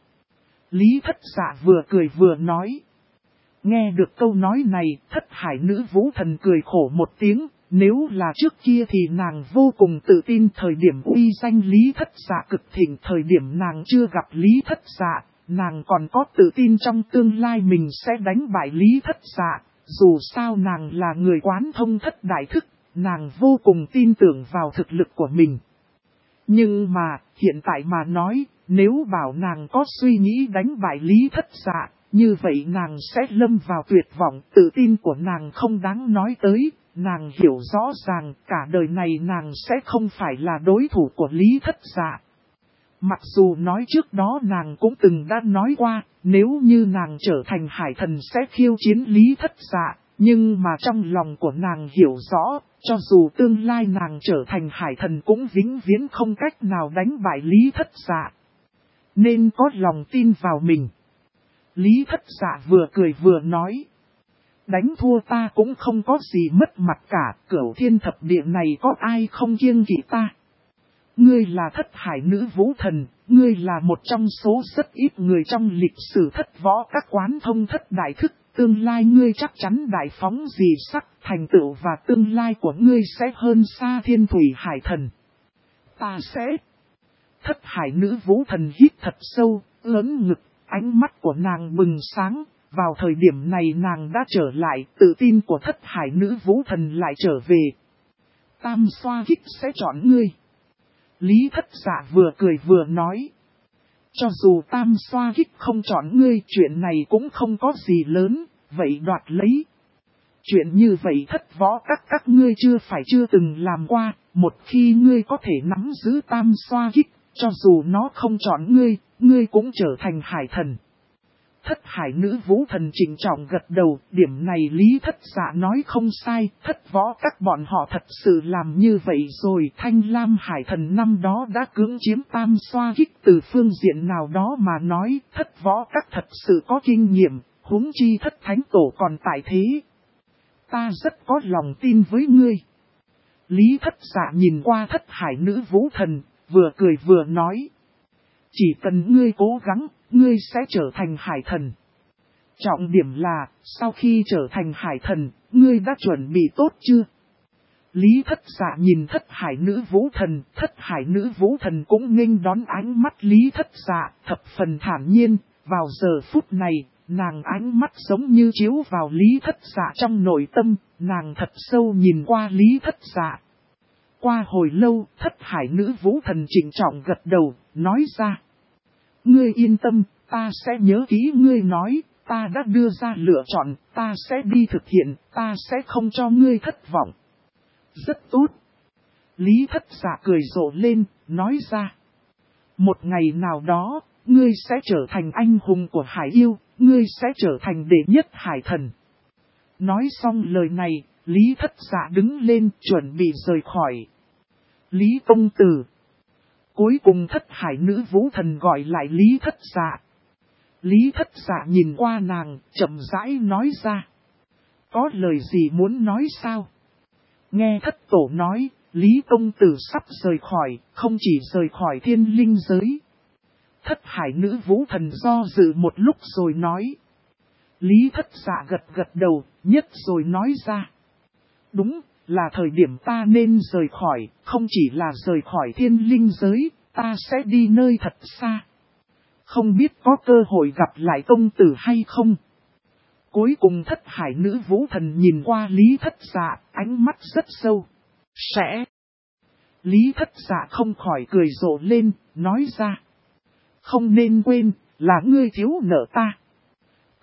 Lý Thất Dạ vừa cười vừa nói. Nghe được câu nói này, thất hải nữ vũ thần cười khổ một tiếng, nếu là trước kia thì nàng vô cùng tự tin, thời điểm uy danh Lý Thất Dạ cực thịnh, thời điểm nàng chưa gặp Lý Thất Dạ, nàng còn có tự tin trong tương lai mình sẽ đánh bại Lý Thất Dạ, dù sao nàng là người quán thông thất đại thức, nàng vô cùng tin tưởng vào thực lực của mình. Nhưng mà, hiện tại mà nói, nếu bảo nàng có suy nghĩ đánh bại Lý Thất Dạ, như vậy nàng sẽ lâm vào tuyệt vọng, tự tin của nàng không đáng nói tới, nàng hiểu rõ ràng cả đời này nàng sẽ không phải là đối thủ của Lý Thất Dạ. Mặc dù nói trước đó nàng cũng từng đã nói qua, nếu như nàng trở thành hải thần sẽ khiêu chiến Lý Thất Dạ, nhưng mà trong lòng của nàng hiểu rõ, cho dù tương lai nàng trở thành hải thần cũng vĩnh viễn không cách nào đánh bại Lý Thất Dạ. Nên có lòng tin vào mình. Lý Thất Dạ vừa cười vừa nói. Đánh thua ta cũng không có gì mất mặt cả, cửu thiên thập địa này có ai không kiêng kỵ ta. Ngươi là thất hải nữ vũ thần, ngươi là một trong số rất ít người trong lịch sử thất võ các quán thông thất đại thức, tương lai ngươi chắc chắn đại phóng dị sắc, thành tựu và tương lai của ngươi sẽ hơn xa thiên thủy hải thần. Ta sẽ... Thất hải nữ vũ thần hít thật sâu, lớn ngực, ánh mắt của nàng bừng sáng, vào thời điểm này nàng đã trở lại, tự tin của thất hải nữ vũ thần lại trở về. Tam xoa kích sẽ chọn ngươi. Lý Thất Dạ vừa cười vừa nói. Cho dù tam xoa kích không chọn ngươi, chuyện này cũng không có gì lớn, vậy đoạt lấy. Chuyện như vậy thất võ các ngươi chưa từng làm qua, một khi ngươi có thể nắm giữ tam xoa kích, cho dù nó không chọn ngươi cũng trở thành hải thần. Thất hải nữ vũ thần trịnh trọng gật đầu, điểm này Lý Thất Dạ nói không sai, thất võ các bọn họ thật sự làm như vậy rồi. Thanh Lam hải thần năm đó đã cưỡng chiếm tam xoa kích, từ phương diện nào đó mà nói, thất võ các thật sự có kinh nghiệm, huống chi thất thánh tổ còn tại thế. Ta rất có lòng tin với ngươi. Lý Thất Dạ nhìn qua thất hải nữ vũ thần, vừa cười vừa nói. Chỉ cần ngươi cố gắng, ngươi sẽ trở thành hải thần. Trọng điểm là, sau khi trở thành hải thần, ngươi đã chuẩn bị tốt chưa? Lý Thất Dạ nhìn thất hải nữ vũ thần cũng nghênh đón ánh mắt Lý Thất Dạ, thập phần thản nhiên, vào giờ phút này, nàng ánh mắt giống như chiếu vào Lý Thất Dạ trong nội tâm, nàng thật sâu nhìn qua Lý Thất Dạ. Qua hồi lâu, thất hải nữ vũ thần trịnh trọng gật đầu, nói ra. Ngươi yên tâm, ta sẽ nhớ kỹ ngươi nói, ta đã đưa ra lựa chọn, ta sẽ đi thực hiện, ta sẽ không cho ngươi thất vọng. Rất tốt. Lý Thất Dạ cười rộ lên, nói ra. Một ngày nào đó, ngươi sẽ trở thành anh hùng của hải yêu, ngươi sẽ trở thành đệ nhất hải thần. Nói xong lời này, Lý Thất Dạ đứng lên chuẩn bị rời khỏi. Lý công tử. Cuối cùng thất hải nữ vũ thần gọi lại Lý Thất Dạ. Lý Thất Dạ nhìn qua nàng, chậm rãi nói ra. Có lời gì muốn nói sao? Nghe thất tổ nói, Lý công tử sắp rời khỏi, không chỉ rời khỏi thiên linh giới. Thất hải nữ vũ thần do dự một lúc rồi nói. Lý Thất Dạ gật đầu, nhất rồi nói ra. Đúng, là thời điểm ta nên rời khỏi, không chỉ là rời khỏi thiên linh giới, ta sẽ đi nơi thật xa. Không biết có cơ hội gặp lại công tử hay không? Cuối cùng thất hải nữ vũ thần nhìn qua Lý Thất Dạ, ánh mắt rất sâu. Sẽ. Lý Thất Dạ không khỏi cười rộ lên, nói ra. Không nên quên, là ngươi thiếu nợ ta.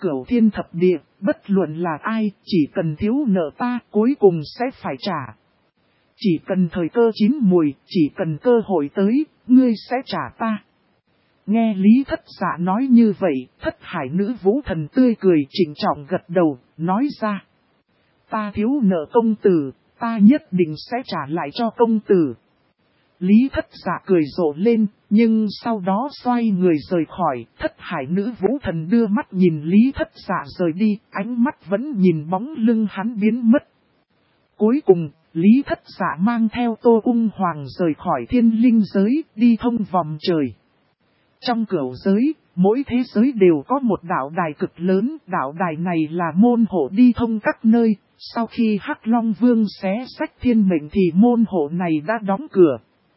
Cửu thiên thập địa, bất luận là ai, chỉ cần thiếu nợ ta, cuối cùng sẽ phải trả. Chỉ cần thời cơ chín mùi, chỉ cần cơ hội tới, ngươi sẽ trả ta. Nghe Lý Thất Dạ nói như vậy, Thất Hải nữ vũ thần tươi cười trịnh trọng gật đầu, nói ra. Ta thiếu nợ công tử, ta nhất định sẽ trả lại cho công tử. Lý Thất Dạ cười rộ lên, nhưng sau đó xoay người rời khỏi, Thất Hải nữ vũ thần đưa mắt nhìn Lý Thất Dạ rời đi, ánh mắt vẫn nhìn bóng lưng hắn biến mất. Cuối cùng, Lý Thất Dạ mang theo Tô Ung Hoàng rời khỏi thiên linh giới, đi thông vòng trời. Trong cửu giới, mỗi thế giới đều có một đạo đài cực lớn, đạo đài này là môn hộ đi thông các nơi, sau khi Hắc Long Vương xé sách thiên mệnh thì môn hộ này đã đóng cửa.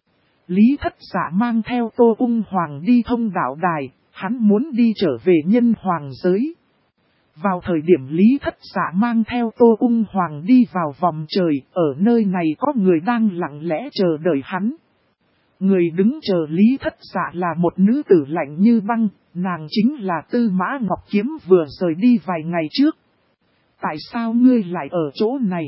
Lý Thất Dạ mang theo Tô Ung Hoàng đi thông đạo đài, hắn muốn đi trở về nhân hoàng giới. Vào thời điểm Lý Thất Dạ mang theo Tô Ung Hoàng đi vào vòng trời, ở nơi này có người đang lặng lẽ chờ đợi hắn. Người đứng chờ Lý Thất Dạ là một nữ tử lạnh như băng, nàng chính là Tư Mã Ngọc Kiếm vừa rời đi vài ngày trước. Tại sao ngươi lại ở chỗ này?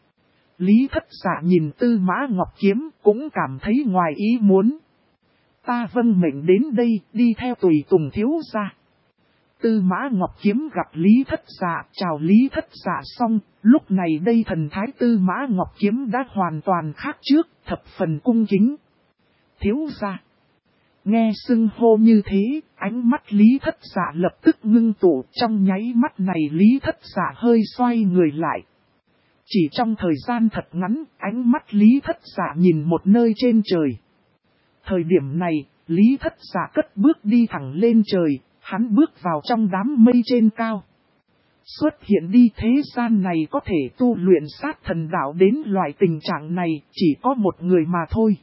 Lý Thất Dạ nhìn Tư Mã Ngọc Kiếm cũng cảm thấy ngoài ý muốn. Ta vâng mệnh đến đây, đi theo tùy tùng thiếu gia. Tư Mã Ngọc Kiếm gặp Lý Thất Dạ, chào Lý Thất Dạ xong, lúc này đây thần thái Tư Mã Ngọc Kiếm đã hoàn toàn khác trước, thập phần cung kính. Thiếu gia. Nghe xưng hô như thế, ánh mắt Lý Thất Dạ lập tức ngưng tụ, trong nháy mắt này Lý Thất Dạ hơi xoay người lại. Chỉ trong thời gian thật ngắn, ánh mắt Lý Thất Dạ nhìn một nơi trên trời. Thời điểm này, Lý Thất Dạ cất bước đi thẳng lên trời, hắn bước vào trong đám mây trên cao. Xuất hiện đi thế gian này có thể tu luyện sát thần đạo đến loại tình trạng này, chỉ có một người mà thôi.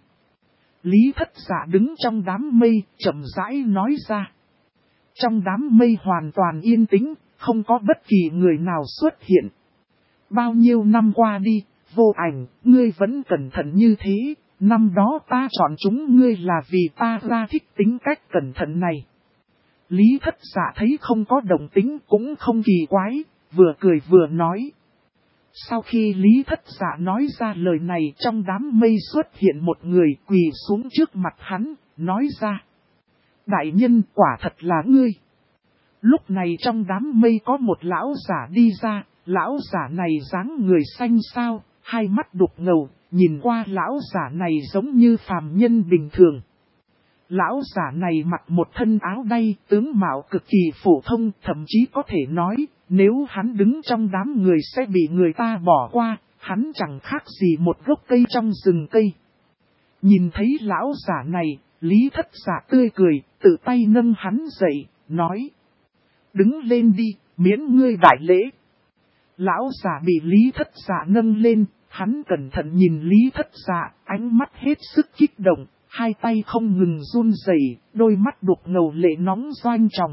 Lý Thất Dạ đứng trong đám mây, chậm rãi nói ra. Trong đám mây hoàn toàn yên tĩnh, không có bất kỳ người nào xuất hiện. Bao nhiêu năm qua đi, Vô Ảnh, ngươi vẫn cẩn thận như thế, năm đó ta chọn chúng ngươi là vì ta ra thích tính cách cẩn thận này. Lý Thất Dạ thấy không có đồng tính cũng không kỳ quái, vừa cười vừa nói. Sau khi Lý Thất Dạ nói ra lời này trong đám mây xuất hiện một người quỳ xuống trước mặt hắn, nói ra. Đại nhân quả thật là ngươi. Lúc này trong đám mây có một lão giả đi ra, lão giả này dáng người xanh xao, hai mắt đục ngầu, nhìn qua lão giả này giống như phàm nhân bình thường. Lão giả này mặc một thân áo đay, tướng mạo cực kỳ phổ thông, thậm chí có thể nói, nếu hắn đứng trong đám người sẽ bị người ta bỏ qua, hắn chẳng khác gì một gốc cây trong rừng cây. Nhìn thấy lão giả này, Lý Thất Dạ tươi cười, tự tay nâng hắn dậy, nói. Đứng lên đi, miễn ngươi đại lễ. Lão giả bị Lý Thất Dạ nâng lên, hắn cẩn thận nhìn Lý Thất Dạ, ánh mắt hết sức kích động. Hai tay không ngừng run rẩy, đôi mắt đục ngầu lệ nóng doanh tròng.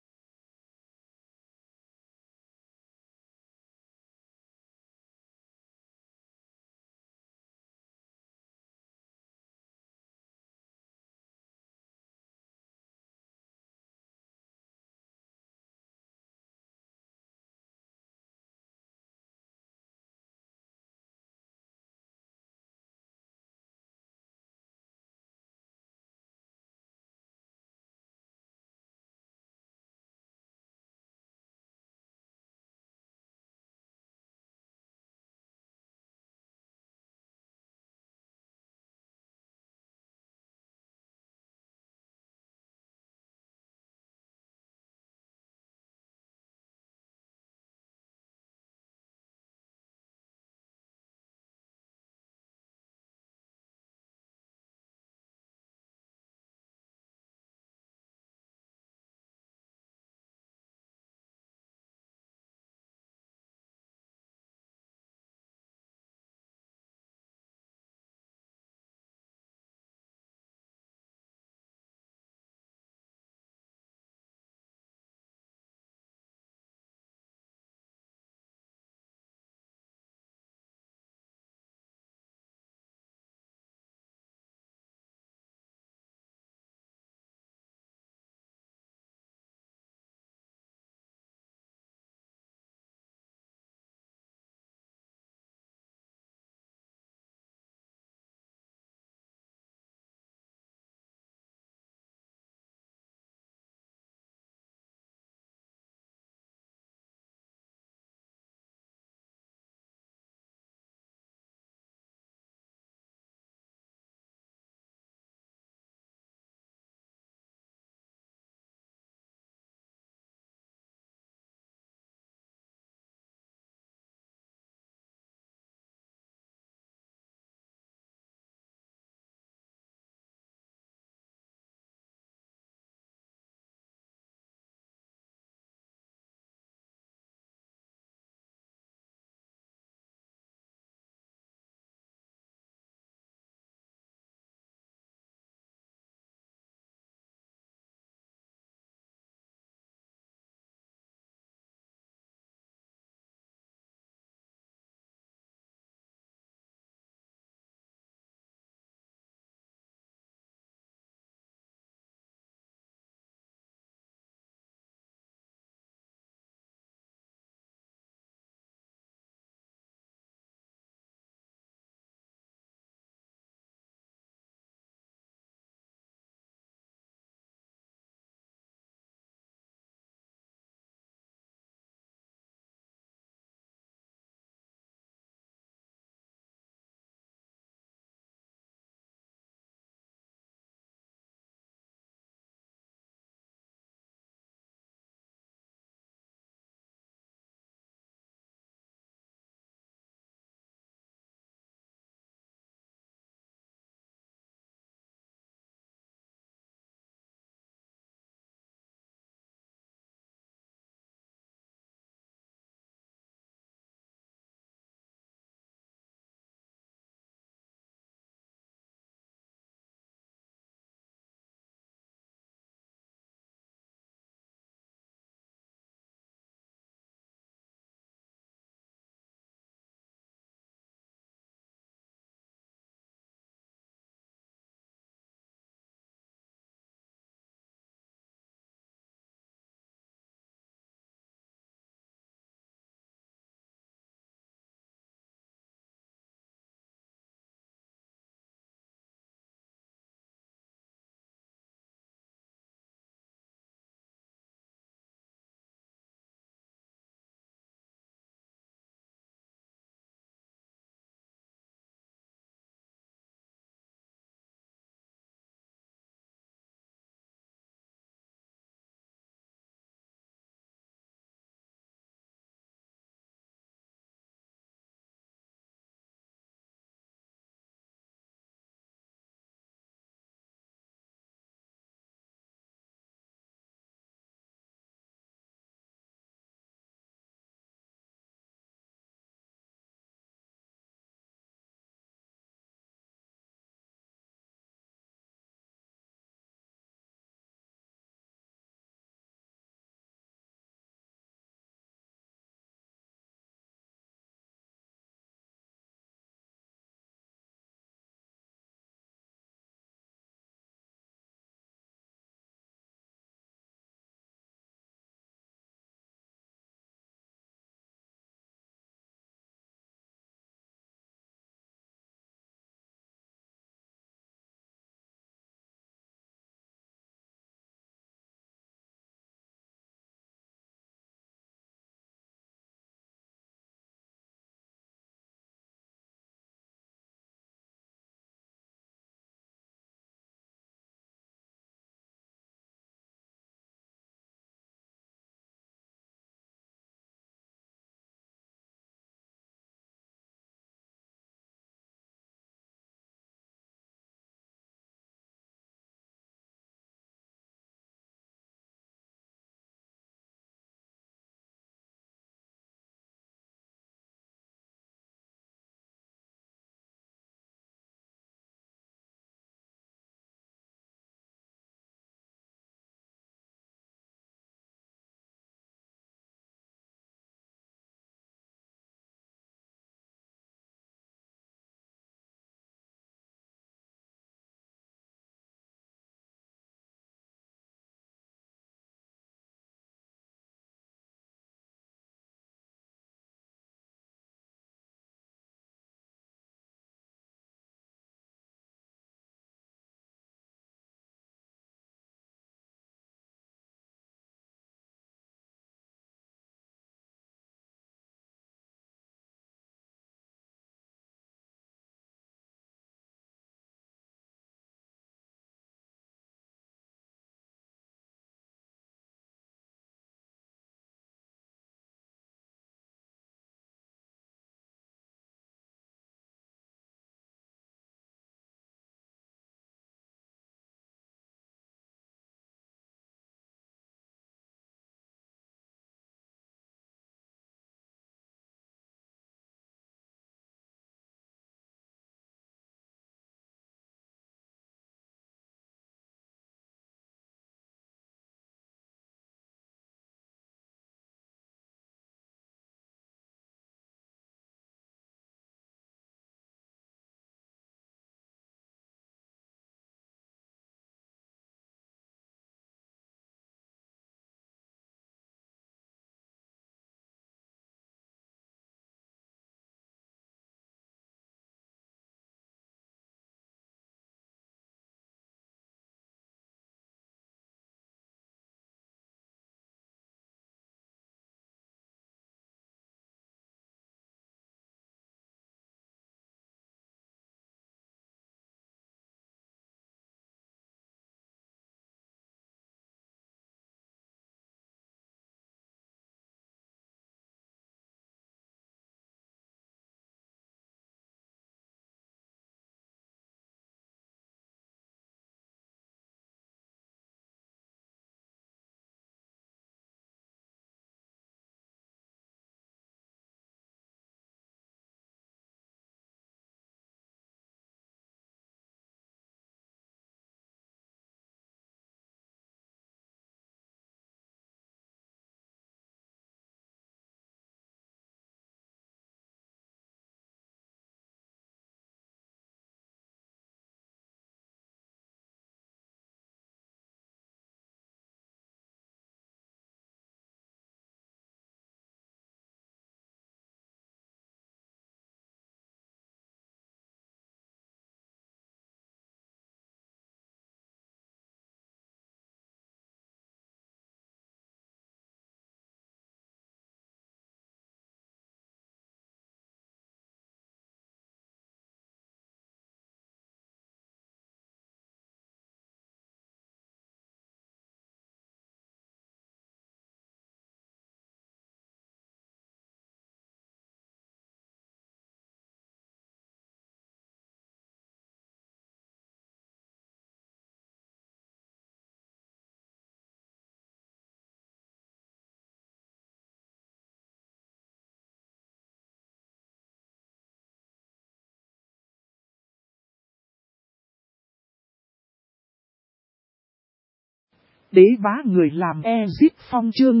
Đế bá người làm Ezit Phong chương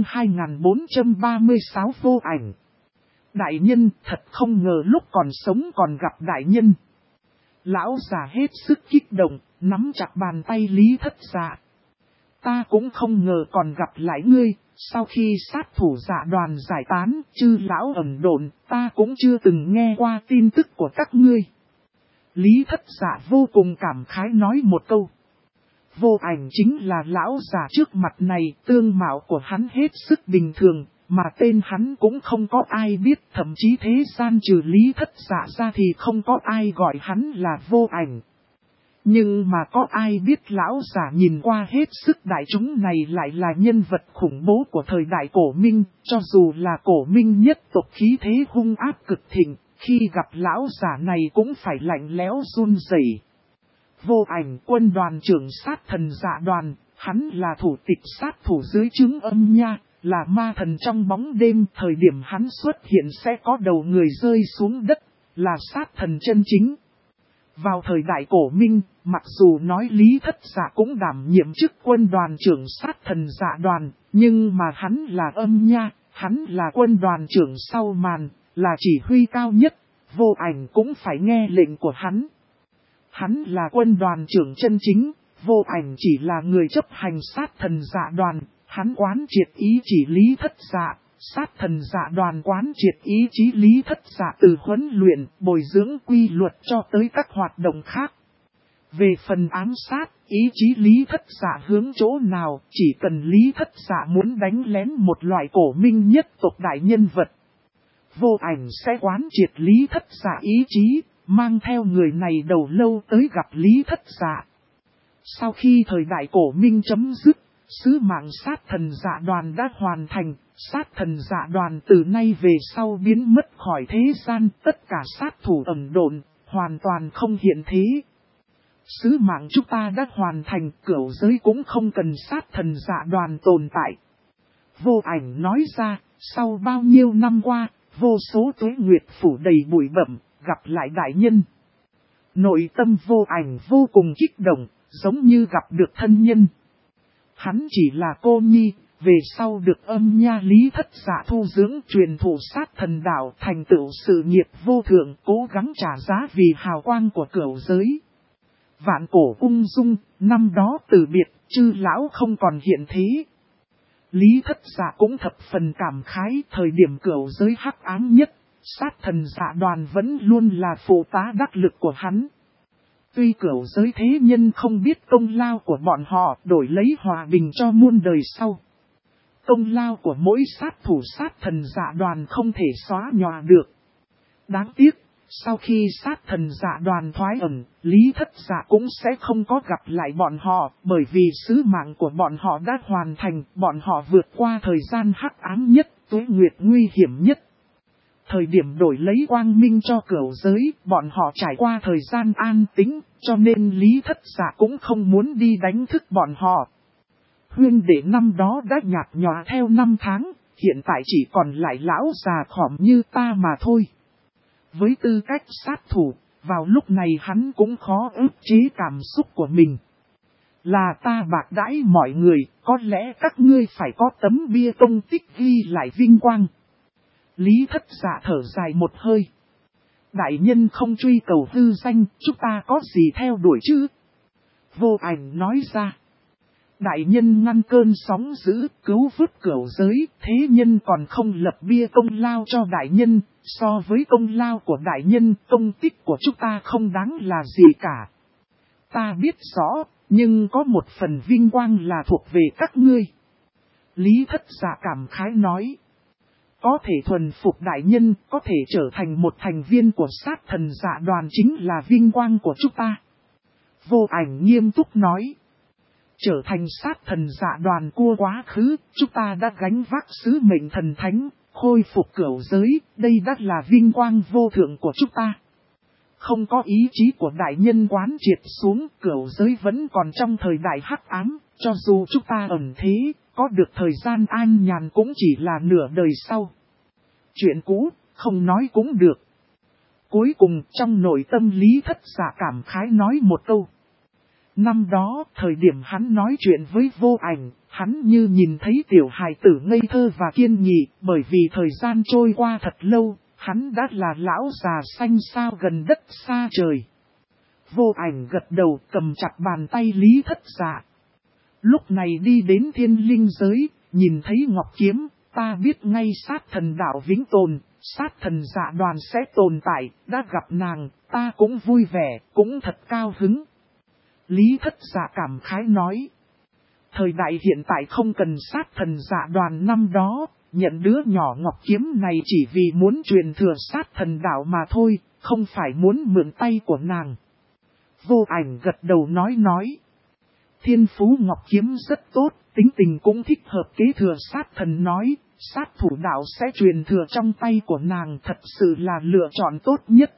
2436 vô ảnh. Đại nhân thật không ngờ lúc còn sống còn gặp đại nhân. Lão già hết sức kích động, nắm chặt bàn tay Lý Thất Dạ. Ta cũng không ngờ còn gặp lại ngươi, sau khi sát thủ dạ đoàn giải tán, chư lão ẩn độn, ta cũng chưa từng nghe qua tin tức của các ngươi. Lý Thất Dạ vô cùng cảm khái nói một câu. Vô ảnh chính là lão già trước mặt này, tương mạo của hắn hết sức bình thường, mà tên hắn cũng không có ai biết, thậm chí thế gian trừ Lý Thất Dạ ra thì không có ai gọi hắn là vô ảnh. Nhưng mà có ai biết lão già nhìn qua hết sức đại chúng này lại là nhân vật khủng bố của thời đại cổ Minh, cho dù là cổ Minh nhất tộc khí thế hung ác cực thịnh, khi gặp lão già này cũng phải lạnh lẽo run rẩy. Vô ảnh quân đoàn trưởng sát thần dạ đoàn, hắn là thủ tịch sát thủ dưới trướng Âm Nha, là ma thần trong bóng đêm. Thời điểm hắn xuất hiện sẽ có đầu người rơi xuống đất, là sát thần chân chính. Vào thời đại cổ Minh, mặc dù nói Lý Thất Dạ cũng đảm nhiệm chức quân đoàn trưởng sát thần dạ đoàn, nhưng mà hắn là Âm Nha, hắn là quân đoàn trưởng sau màn, là chỉ huy cao nhất, vô ảnh cũng phải nghe lệnh của hắn. Hắn là quân đoàn trưởng chân chính, vô ảnh chỉ là người chấp hành sát thần dạ đoàn, hắn quán triệt ý chỉ Lý Thất Dạ, sát thần dạ đoàn quán triệt ý chí Lý Thất Dạ từ huấn luyện, bồi dưỡng quy luật cho tới các hoạt động khác. Về phần ám sát, ý chí Lý Thất Dạ hướng chỗ nào, chỉ cần Lý Thất Dạ muốn đánh lén một loại cổ Minh nhất tộc đại nhân vật. Vô ảnh sẽ quán triệt Lý Thất Dạ ý chí, mang theo người này đầu lâu tới gặp Lý Thất Dạ. Sau khi thời đại cổ Minh chấm dứt, sứ mạng sát thần dạ đoàn đã hoàn thành, sát thần dạ đoàn từ nay về sau biến mất khỏi thế gian, tất cả sát thủ ẩn độn, hoàn toàn không hiện thế. Sứ mạng chúng ta đã hoàn thành, cửu giới cũng không cần sát thần dạ đoàn tồn tại. Vô ảnh nói ra, sau bao nhiêu năm qua, vô số tuế nguyệt phủ đầy bụi bặm, gặp lại đại nhân. Nội tâm vô ảnh vô cùng kích động, giống như gặp được thân nhân. Hắn chỉ là cô nhi, về sau được Âm Nha Lý Thất Dạ thu dưỡng truyền thụ sát thần đạo, thành tựu sự nghiệp vô thượng, cố gắng trả giá vì hào quang của cửu giới. Vạn cổ ung dung, năm đó từ biệt, chư lão không còn hiện thế. Lý Thất Dạ cũng thập phần cảm khái, thời điểm cửu giới hắc ám nhất, sát thần dạ đoàn vẫn luôn là phụ tá đắc lực của hắn. Tuy cửu giới thế nhân không biết công lao của bọn họ, đổi lấy hòa bình cho muôn đời sau. Công lao của mỗi sát thủ sát thần dạ đoàn không thể xóa nhòa được. Đáng tiếc, sau khi sát thần dạ đoàn thoái ẩn, Lý Thất Dạ cũng sẽ không có gặp lại bọn họ, bởi vì sứ mạng của bọn họ đã hoàn thành, bọn họ vượt qua thời gian hắc ám nhất, tuế nguyệt nguy hiểm nhất. Thời điểm đổi lấy quang minh cho cửu giới, bọn họ trải qua thời gian an tĩnh, cho nên Lý Thất Dạ cũng không muốn đi đánh thức bọn họ. Huyên đệ năm đó đã nhạt nhòa theo năm tháng, hiện tại chỉ còn lại lão già khỏm như ta mà thôi. Với tư cách sát thủ, vào lúc này hắn cũng khó ức chế cảm xúc của mình. Là ta bạc đãi mọi người, có lẽ các ngươi phải có tấm bia công tích ghi lại vinh quang. Lý Thất Dạ thở dài một hơi. Đại nhân không truy cầu hư danh, chúng ta có gì theo đuổi chứ? Vô ảnh nói ra. Đại nhân ngăn cơn sóng dữ, cứu vớt cửu giới, thế nhân còn không lập bia công lao cho đại nhân, so với công lao của đại nhân, công tích của chúng ta không đáng là gì cả. Ta biết rõ, nhưng có một phần vinh quang là thuộc về các ngươi. Lý Thất Dạ cảm khái nói. Có thể thuần phục đại nhân, có thể trở thành một thành viên của sát thần dạ đoàn chính là vinh quang của chúng ta. Vô ảnh nghiêm túc nói. Trở thành sát thần dạ đoàn của quá khứ, chúng ta đã gánh vác sứ mệnh thần thánh, khôi phục cửu giới, đây đã là vinh quang vô thượng của chúng ta. Không có ý chí của đại nhân quán triệt xuống, cửu giới vẫn còn trong thời đại hắc ám, cho dù chúng ta ẩn thế, có được thời gian an nhàn cũng chỉ là nửa đời sau. Chuyện cũ, không nói cũng được. Cuối cùng trong nội tâm Lý Thất Dạ cảm khái nói một câu. Năm đó, thời điểm hắn nói chuyện với Vô Ảnh, hắn như nhìn thấy tiểu hài tử ngây thơ và kiên nghị, bởi vì thời gian trôi qua thật lâu, hắn đã là lão già xanh xao gần đất xa trời. Vô Ảnh gật đầu cầm chặt bàn tay Lý Thất Dạ. Lúc này đi đến thiên linh giới, nhìn thấy ngọc kiếm, ta biết ngay sát thần đạo vĩnh tồn, sát thần dạ đoàn sẽ tồn tại, đã gặp nàng, ta cũng vui vẻ, cũng thật cao hứng. Lý Thất Dạ cảm khái nói. Thời đại hiện tại không cần sát thần dạ đoàn năm đó, nhận đứa nhỏ ngọc kiếm này chỉ vì muốn truyền thừa sát thần đạo mà thôi, không phải muốn mượn tay của nàng. Vô Ảnh gật đầu nói. Thiên phú ngọc kiếm rất tốt, tính tình cũng thích hợp kế thừa sát thần nói, sát thủ đạo sẽ truyền thừa trong tay của nàng thật sự là lựa chọn tốt nhất.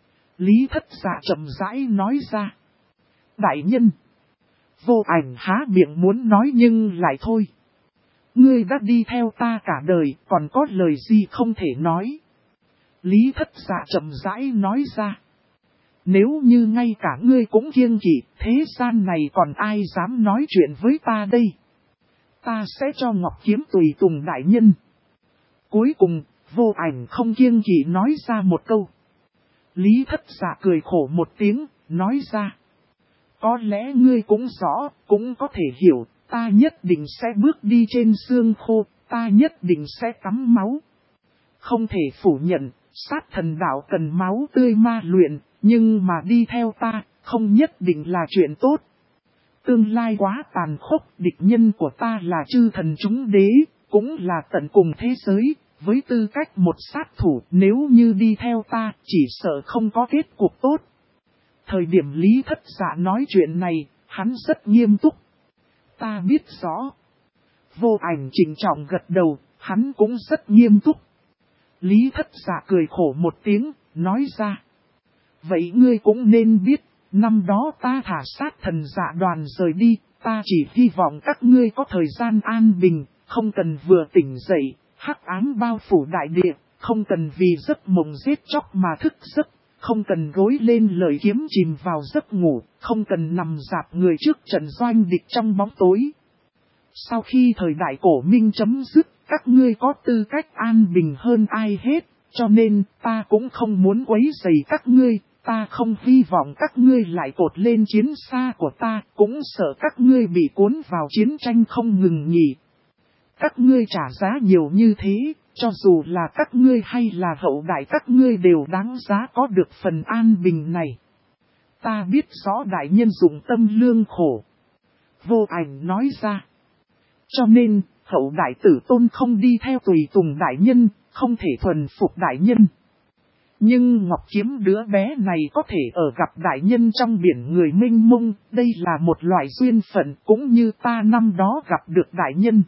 Lý Thất Dạ chậm rãi nói ra. Đại nhân. Vô Ảnh há miệng muốn nói nhưng lại thôi. Ngươi đã đi theo ta cả đời, còn có lời gì không thể nói. Lý Thất Dạ chậm rãi nói ra. Nếu như ngay cả ngươi cũng kiêng kỵ, thế gian này còn ai dám nói chuyện với ta đây? Ta sẽ cho ngọc kiếm tùy tùng đại nhân. Cuối cùng, Vô Ảnh không kiêng kỵ nói ra một câu. Lý Thất Dạ cười khổ một tiếng, nói ra. Có lẽ ngươi cũng rõ, cũng có thể hiểu, ta nhất định sẽ bước đi trên xương khô, ta nhất định sẽ tắm máu. Không thể phủ nhận, sát thần đạo cần máu tươi ma luyện, nhưng mà đi theo ta, không nhất định là chuyện tốt. Tương lai quá tàn khốc, địch nhân của ta là chư thần chúng đế, cũng là tận cùng thế giới, với tư cách một sát thủ, nếu như đi theo ta, chỉ sợ không có kết cục tốt. Thời điểm Lý Thất Dạ nói chuyện này, hắn rất nghiêm túc. Ta biết rõ. Vô Ảnh trịnh trọng gật đầu, hắn cũng rất nghiêm túc. Lý Thất Dạ cười khổ một tiếng, nói ra. Vậy ngươi cũng nên biết, năm đó ta thả sát thần dạ đoàn rời đi, ta chỉ hy vọng các ngươi có thời gian an bình, không cần vừa tỉnh dậy, hắc ám bao phủ đại địa, không cần vì giấc mộng giết chóc mà thức giấc. Không cần gối lên lời kiếm chìm vào giấc ngủ, không cần nằm dạp người trước trận doanh địch trong bóng tối. Sau khi thời đại cổ minh chấm dứt, các ngươi có tư cách an bình hơn ai hết, cho nên ta cũng không muốn quấy rầy các ngươi, ta không hy vọng các ngươi lại cột lên chiến xa của ta, cũng sợ các ngươi bị cuốn vào chiến tranh không ngừng nghỉ. Các ngươi trả giá nhiều như thế, cho dù là các ngươi hay là hậu đại các ngươi đều đáng giá có được phần an bình này. Ta biết rõ đại nhân dụng tâm lương khổ. Vô Ảnh nói ra. Cho nên, hậu đại tử tôn không đi theo tùy tùng đại nhân, không thể thuần phục đại nhân. Nhưng ngọc kiếm đứa bé này có thể ở gặp đại nhân trong biển người mênh mông, đây là một loại duyên phận cũng như ta năm đó gặp được đại nhân.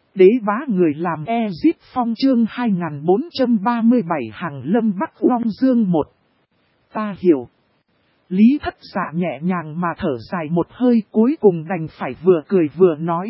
Đế bá người làm Ezit Phong chương 2437 Hàng Lâm Bắc Long Dương 1. Ta hiểu. Lý Thất Dạ nhẹ nhàng mà thở dài một hơi, cuối cùng đành phải vừa cười vừa nói.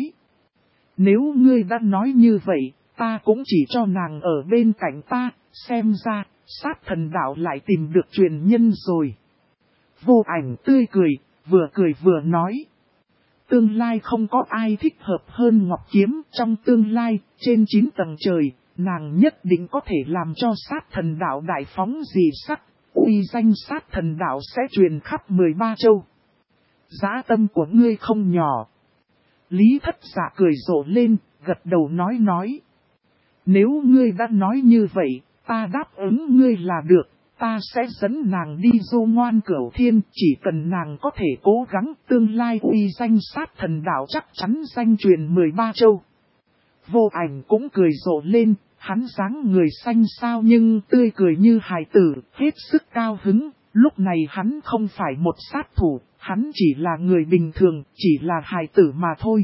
Nếu ngươi đã nói như vậy, ta cũng chỉ cho nàng ở bên cạnh ta, xem ra, sát thần đạo lại tìm được truyền nhân rồi. Vô Ảnh tươi cười vừa nói. Tương lai không có ai thích hợp hơn Ngọc Kiếm, trong tương lai, trên 9 tầng trời, nàng nhất định có thể làm cho sát thần đạo đại phóng dị sắc, uy danh sát thần đạo sẽ truyền khắp 13 châu. Giá tâm của ngươi không nhỏ. Lý Thất Dạ cười rộ lên, gật đầu nói. Nếu ngươi đã nói như vậy, ta đáp ứng ngươi là được. Ta sẽ dẫn nàng đi du ngoan Cửu Thiên, chỉ cần nàng có thể cố gắng, tương lai uy danh sát thần đạo chắc chắn danh truyền 13 châu. Vô Ảnh cũng cười rộ lên, hắn dáng người xanh xao nhưng tươi cười như hài tử, hết sức cao hứng. Lúc này hắn không phải một sát thủ, hắn chỉ là người bình thường, chỉ là hài tử mà thôi.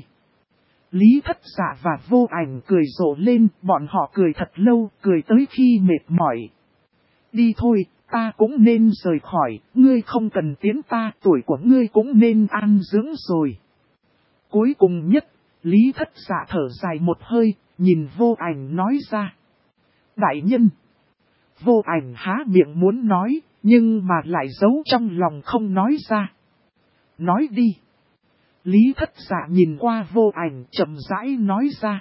Lý Thất Dạ và Vô Ảnh cười rộ lên, bọn họ cười thật lâu, cười tới khi mệt mỏi. Đi thôi, ta cũng nên rời khỏi, ngươi không cần tiến ta, tuổi của ngươi cũng nên an dưỡng rồi. Cuối cùng nhất, Lý Thất Dạ thở dài một hơi, nhìn Vô Ảnh nói ra. Đại nhân! Vô Ảnh há miệng muốn nói, nhưng mà lại giấu trong lòng không nói ra. Nói đi! Lý Thất Dạ nhìn qua Vô Ảnh chậm rãi nói ra.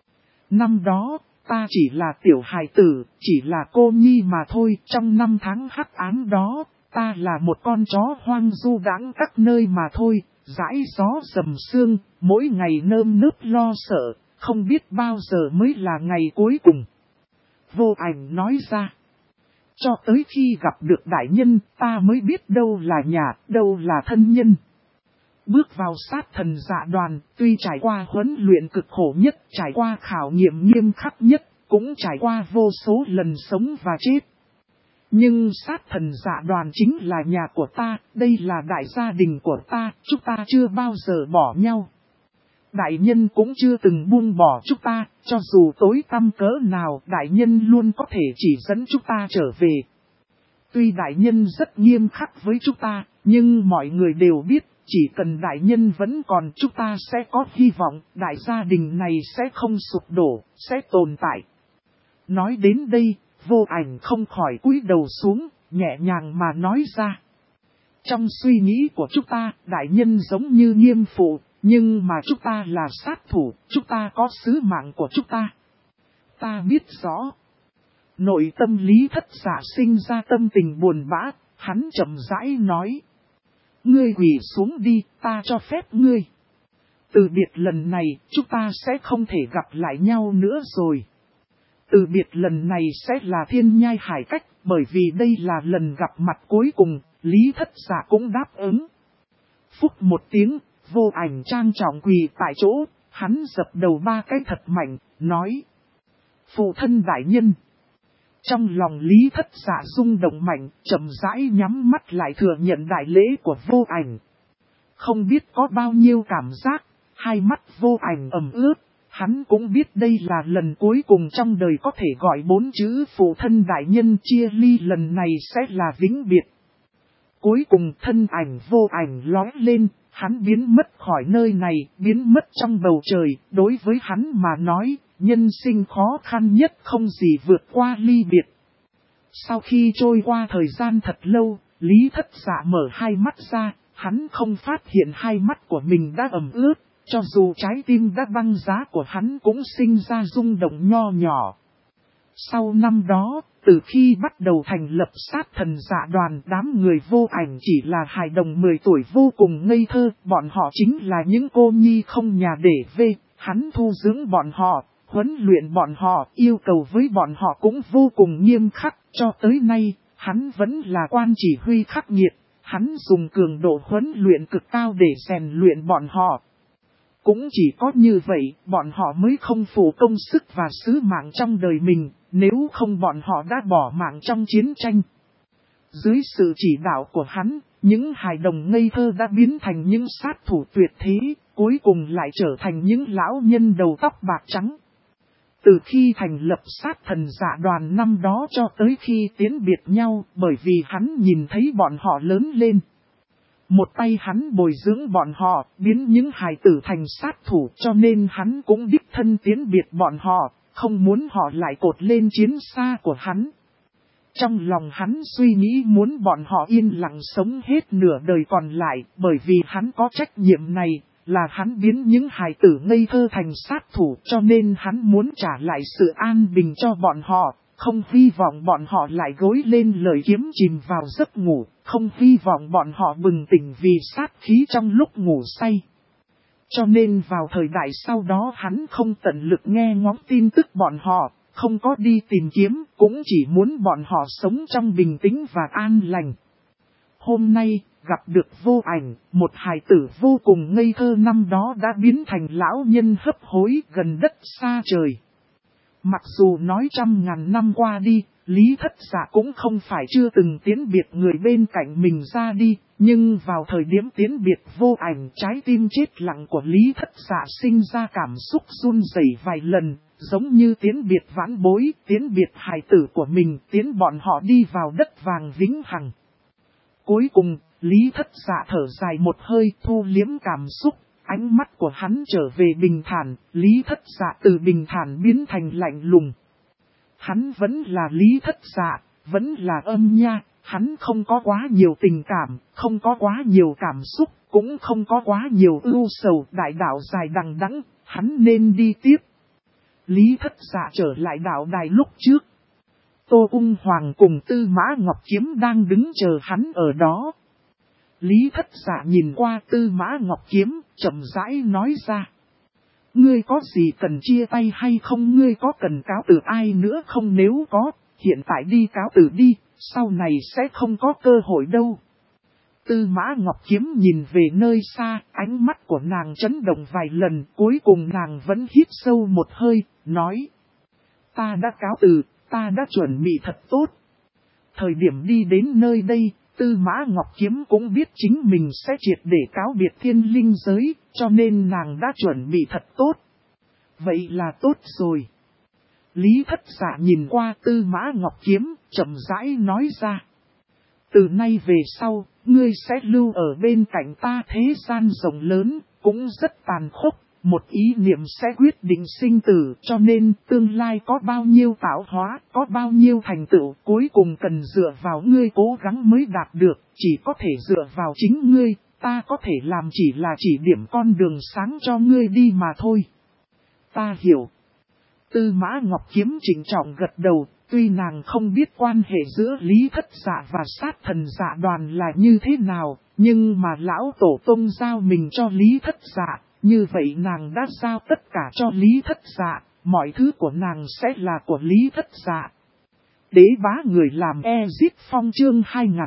Năm đó, ta chỉ là tiểu hài tử, chỉ là cô nhi mà thôi. Trong 5 tháng hắc ám đó, ta là một con chó hoang du đãng các nơi mà thôi. Dãi gió dầm sương, mỗi ngày nơm nớp lo sợ, không biết bao giờ mới là ngày cuối cùng. Vô Ảnh nói ra. Cho tới khi gặp được đại nhân, ta mới biết đâu là nhà, đâu là thân nhân. Bước vào sát thần dạ đoàn, tuy trải qua huấn luyện cực khổ nhất, trải qua khảo nghiệm nghiêm khắc nhất, cũng trải qua vô số lần sống và chết. Nhưng sát thần dạ đoàn chính là nhà của ta, đây là đại gia đình của ta, chúng ta chưa bao giờ bỏ nhau. Đại nhân cũng chưa từng buông bỏ chúng ta, cho dù tối tăm cỡ nào, đại nhân luôn có thể chỉ dẫn chúng ta trở về. Tuy đại nhân rất nghiêm khắc với chúng ta, nhưng mọi người đều biết, chỉ cần đại nhân vẫn còn chúng ta sẽ có hy vọng, đại gia đình này sẽ không sụp đổ, sẽ tồn tại. Nói đến đây, Vô Ảnh không khỏi cúi đầu xuống, nhẹ nhàng mà nói ra. Trong suy nghĩ của chúng ta, đại nhân giống như nghiêm phụ, nhưng mà chúng ta là sát thủ, chúng ta có sứ mạng của chúng ta. Ta biết rõ. Nội tâm Lý Thất Dạ sinh ra tâm tình buồn bã, hắn chậm rãi nói. Ngươi quỳ xuống đi, ta cho phép ngươi. Từ biệt lần này, chúng ta sẽ không thể gặp lại nhau nữa rồi. Từ biệt lần này sẽ là thiên nhai hải cách, bởi vì đây là lần gặp mặt cuối cùng, Lý Thất Dạ cũng đáp ứng. Phúc một tiếng, Vô Ảnh trang trọng quỳ tại chỗ, hắn dập đầu 3 cái thật mạnh, nói. Phụ thân đại nhân. Trong lòng Lý Thất Dạ rung động mạnh, chậm rãi nhắm mắt lại thừa nhận đại lễ của Vô Ảnh. Không biết có bao nhiêu cảm giác, hai mắt Vô Ảnh ẩm ướt, hắn cũng biết đây là lần cuối cùng trong đời có thể gọi 4 chữ phụ thân đại nhân, chia ly lần này sẽ là vĩnh biệt. Cuối cùng thân ảnh Vô Ảnh lóe lên, hắn biến mất khỏi nơi này, biến mất trong bầu trời, đối với hắn mà nói. Nhân sinh khó khăn nhất không gì vượt qua ly biệt. Sau khi trôi qua thời gian thật lâu, Lý Thất Dạ mở hai mắt ra, hắn không phát hiện hai mắt của mình đã ẩm ướt, cho dù trái tim đã băng giá của hắn cũng sinh ra rung động nho nhỏ. Sau năm đó, từ khi bắt đầu thành lập sát thần dạ đoàn, đám người Vô Ảnh chỉ là hài đồng 10 tuổi vô cùng ngây thơ, bọn họ chính là những cô nhi không nhà để về, hắn thu dưỡng bọn họ. Huấn luyện bọn họ, yêu cầu với bọn họ cũng vô cùng nghiêm khắc, cho tới nay, hắn vẫn là quan chỉ huy khắc nghiệt, hắn dùng cường độ huấn luyện cực cao để rèn luyện bọn họ. Cũng chỉ có như vậy, bọn họ mới không phụ công sức và sứ mạng trong đời mình, nếu không bọn họ đã bỏ mạng trong chiến tranh. Dưới sự chỉ đạo của hắn, những hài đồng ngây thơ đã biến thành những sát thủ tuyệt thế, cuối cùng lại trở thành những lão nhân đầu tóc bạc trắng. từ khi thành lập sát thần dạ đoàn năm đó cho tới khi tiến biệt nhau, bởi vì hắn nhìn thấy bọn họ lớn lên. Một tay hắn bồi dưỡng bọn họ, biến những hài tử thành sát thủ, cho nên hắn cũng đích thân tiến biệt bọn họ, không muốn họ lại cột lên chiến xa của hắn. Trong lòng hắn suy nghĩ muốn bọn họ yên lặng sống hết nửa đời còn lại, bởi vì hắn có trách nhiệm này, là hắn biến những hài tử ngây thơ thành sát thủ, cho nên hắn muốn trả lại sự an bình cho bọn họ, không hy vọng bọn họ lại gối lên lời kiếm chìm vào giấc ngủ, không hy vọng bọn họ bừng tỉnh vì sát khí trong lúc ngủ say. Cho nên vào thời đại sau đó hắn không tận lực nghe ngóng tin tức bọn họ, không có đi tìm kiếm, cũng chỉ muốn bọn họ sống trong bình tĩnh và an lành. Hôm nay, gặp được Vô Ảnh, một hài tử vô cùng ngây thơ năm đó đã biến thành lão nhân hấp hối gần đất xa trời. Mặc dù nói 100.000 năm qua đi, Lý Thất Dạ cũng không phải chưa từng tiến biệt người bên cạnh mình ra đi, nhưng vào thời điểm tiến biệt Vô Ảnh, trái tim chết lặng của Lý Thất Dạ sinh ra cảm xúc run rẩy vài lần, giống như tiến biệt vãn bối, tiến biệt hài tử của mình, tiến bọn họ đi vào đất vàng vĩnh hằng. Cuối cùng, Lý Thất Dạ thở dài một hơi, thu liếm cảm xúc, ánh mắt của hắn trở về bình thản, Lý Thất Dạ từ bình thản biến thành lạnh lùng. Hắn vẫn là Lý Thất Dạ, vẫn là Âm Nha, hắn không có quá nhiều tình cảm, không có quá nhiều cảm xúc, cũng không có quá nhiều ưu sầu, đại đạo dài đằng đẵng, hắn nên đi tiếp. Lý Thất Dạ trở lại đạo đài lúc trước. Tô Ung Hoàng cùng Tư Mã Ngọc Kiếm đang đứng chờ hắn ở đó. Lý Thất Dạ nhìn qua Tư Mã Ngọc Kiếm, chậm rãi nói ra. Ngươi có gì cần chia tay hay không, ngươi có cần cáo từ ai nữa không, nếu có, hiện tại đi cáo từ đi, sau này sẽ không có cơ hội đâu. Tư Mã Ngọc Kiếm nhìn về nơi xa, ánh mắt của nàng chấn động vài lần, cuối cùng nàng vẫn hít sâu một hơi, nói. Ta đã cáo từ, ta đã chuẩn bị thật tốt. Thời điểm đi đến nơi đây, Tư Mã Ngọc Kiếm cũng biết chính mình sẽ triệt để cáo biệt thiên linh giới, cho nên nàng đã chuẩn bị thật tốt. Vậy là tốt rồi. Lý Thất Dạ nhìn qua Tư Mã Ngọc Kiếm, chậm rãi nói ra. Từ nay về sau, ngươi sẽ lưu ở bên cạnh ta, thế gian rộng lớn, cũng rất tàn khốc. Một ý niệm sẽ quyết định sinh tử, cho nên tương lai có bao nhiêu tạo hóa, có bao nhiêu thành tựu, cuối cùng cần dựa vào ngươi cố gắng mới đạt được, chỉ có thể dựa vào chính ngươi, ta có thể làm chỉ là chỉ điểm con đường sáng cho ngươi đi mà thôi. Ta hiểu. Tư Mã Ngọc Kiếm trịnh trọng gật đầu, tuy nàng không biết quan hệ giữa Lý Thất Dạ và sát thần dạ đoàn là như thế nào, nhưng mà lão tổ tông giao mình cho Lý Thất Dạ. Như vậy nàng đã giao tất cả cho Lý Thất Dạ, mọi thứ của nàng sẽ là của Lý Thất Dạ. Đế bá người làm Ezit Phong chương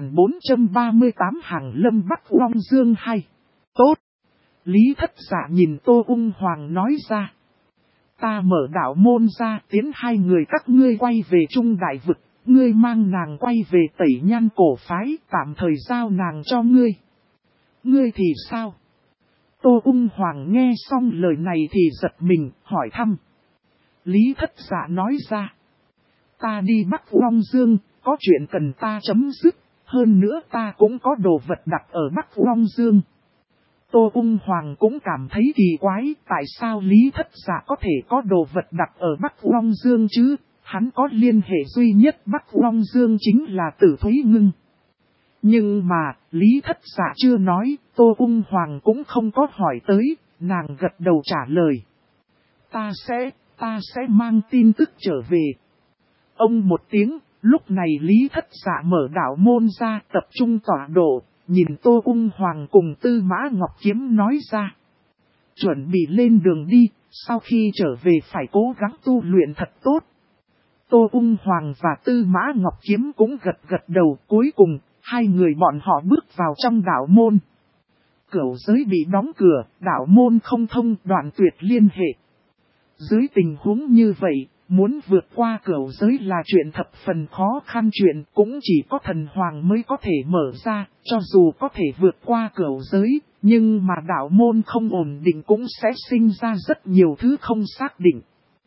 2438 Hàng Lâm Bắc Long Dương 2. Tốt! Lý Thất Dạ nhìn Tô Ung Hoàng nói ra. Ta mở đạo môn ra, tiến hai người các ngươi quay về Trung Đại Vực, ngươi mang nàng quay về Tẩy Nhan Cổ Phái, tạm thời giao nàng cho ngươi. Ngươi thì sao? Tô Ung Hoàng nghe xong lời này thì giật mình, hỏi thăm. Lý Thất Dạ nói ra. Ta đi Bắc Long Dương, có chuyện cần ta chấm dứt, hơn nữa ta cũng có đồ vật đặt ở Bắc Long Dương. Tô Ung Hoàng cũng cảm thấy kỳ quái, tại sao Lý Thất Dạ có thể có đồ vật đặt ở Bắc Long Dương chứ, hắn có liên hệ duy nhất Bắc Long Dương chính là Tử Thúy Ngưng. Nhưng mà, Lý Thất Dạ chưa nói, Tô Ung Hoàng cũng không có hỏi tới, nàng gật đầu trả lời. Ta sẽ mang tin tức trở về. Ông một tiếng, lúc này Lý Thất Dạ mở đạo môn ra tập trung tọa độ, nhìn Tô Ung Hoàng cùng Tư Mã Ngọc Kiếm nói ra. Chuẩn bị lên đường đi, sau khi trở về phải cố gắng tu luyện thật tốt. Tô Ung Hoàng và Tư Mã Ngọc Kiếm cũng gật đầu, cuối cùng. Hai người bọn họ bước vào trong đạo môn. Cửu giới bị đóng cửa, đạo môn không thông, đoạn tuyệt liên hệ. Dưới tình huống như vậy, muốn vượt qua cửu giới là chuyện thập phần khó khăn, chuyện cũng chỉ có thần hoàng mới có thể mở ra, cho dù có thể vượt qua cửu giới, nhưng mà đạo môn không ổn định cũng sẽ sinh ra rất nhiều thứ không xác định.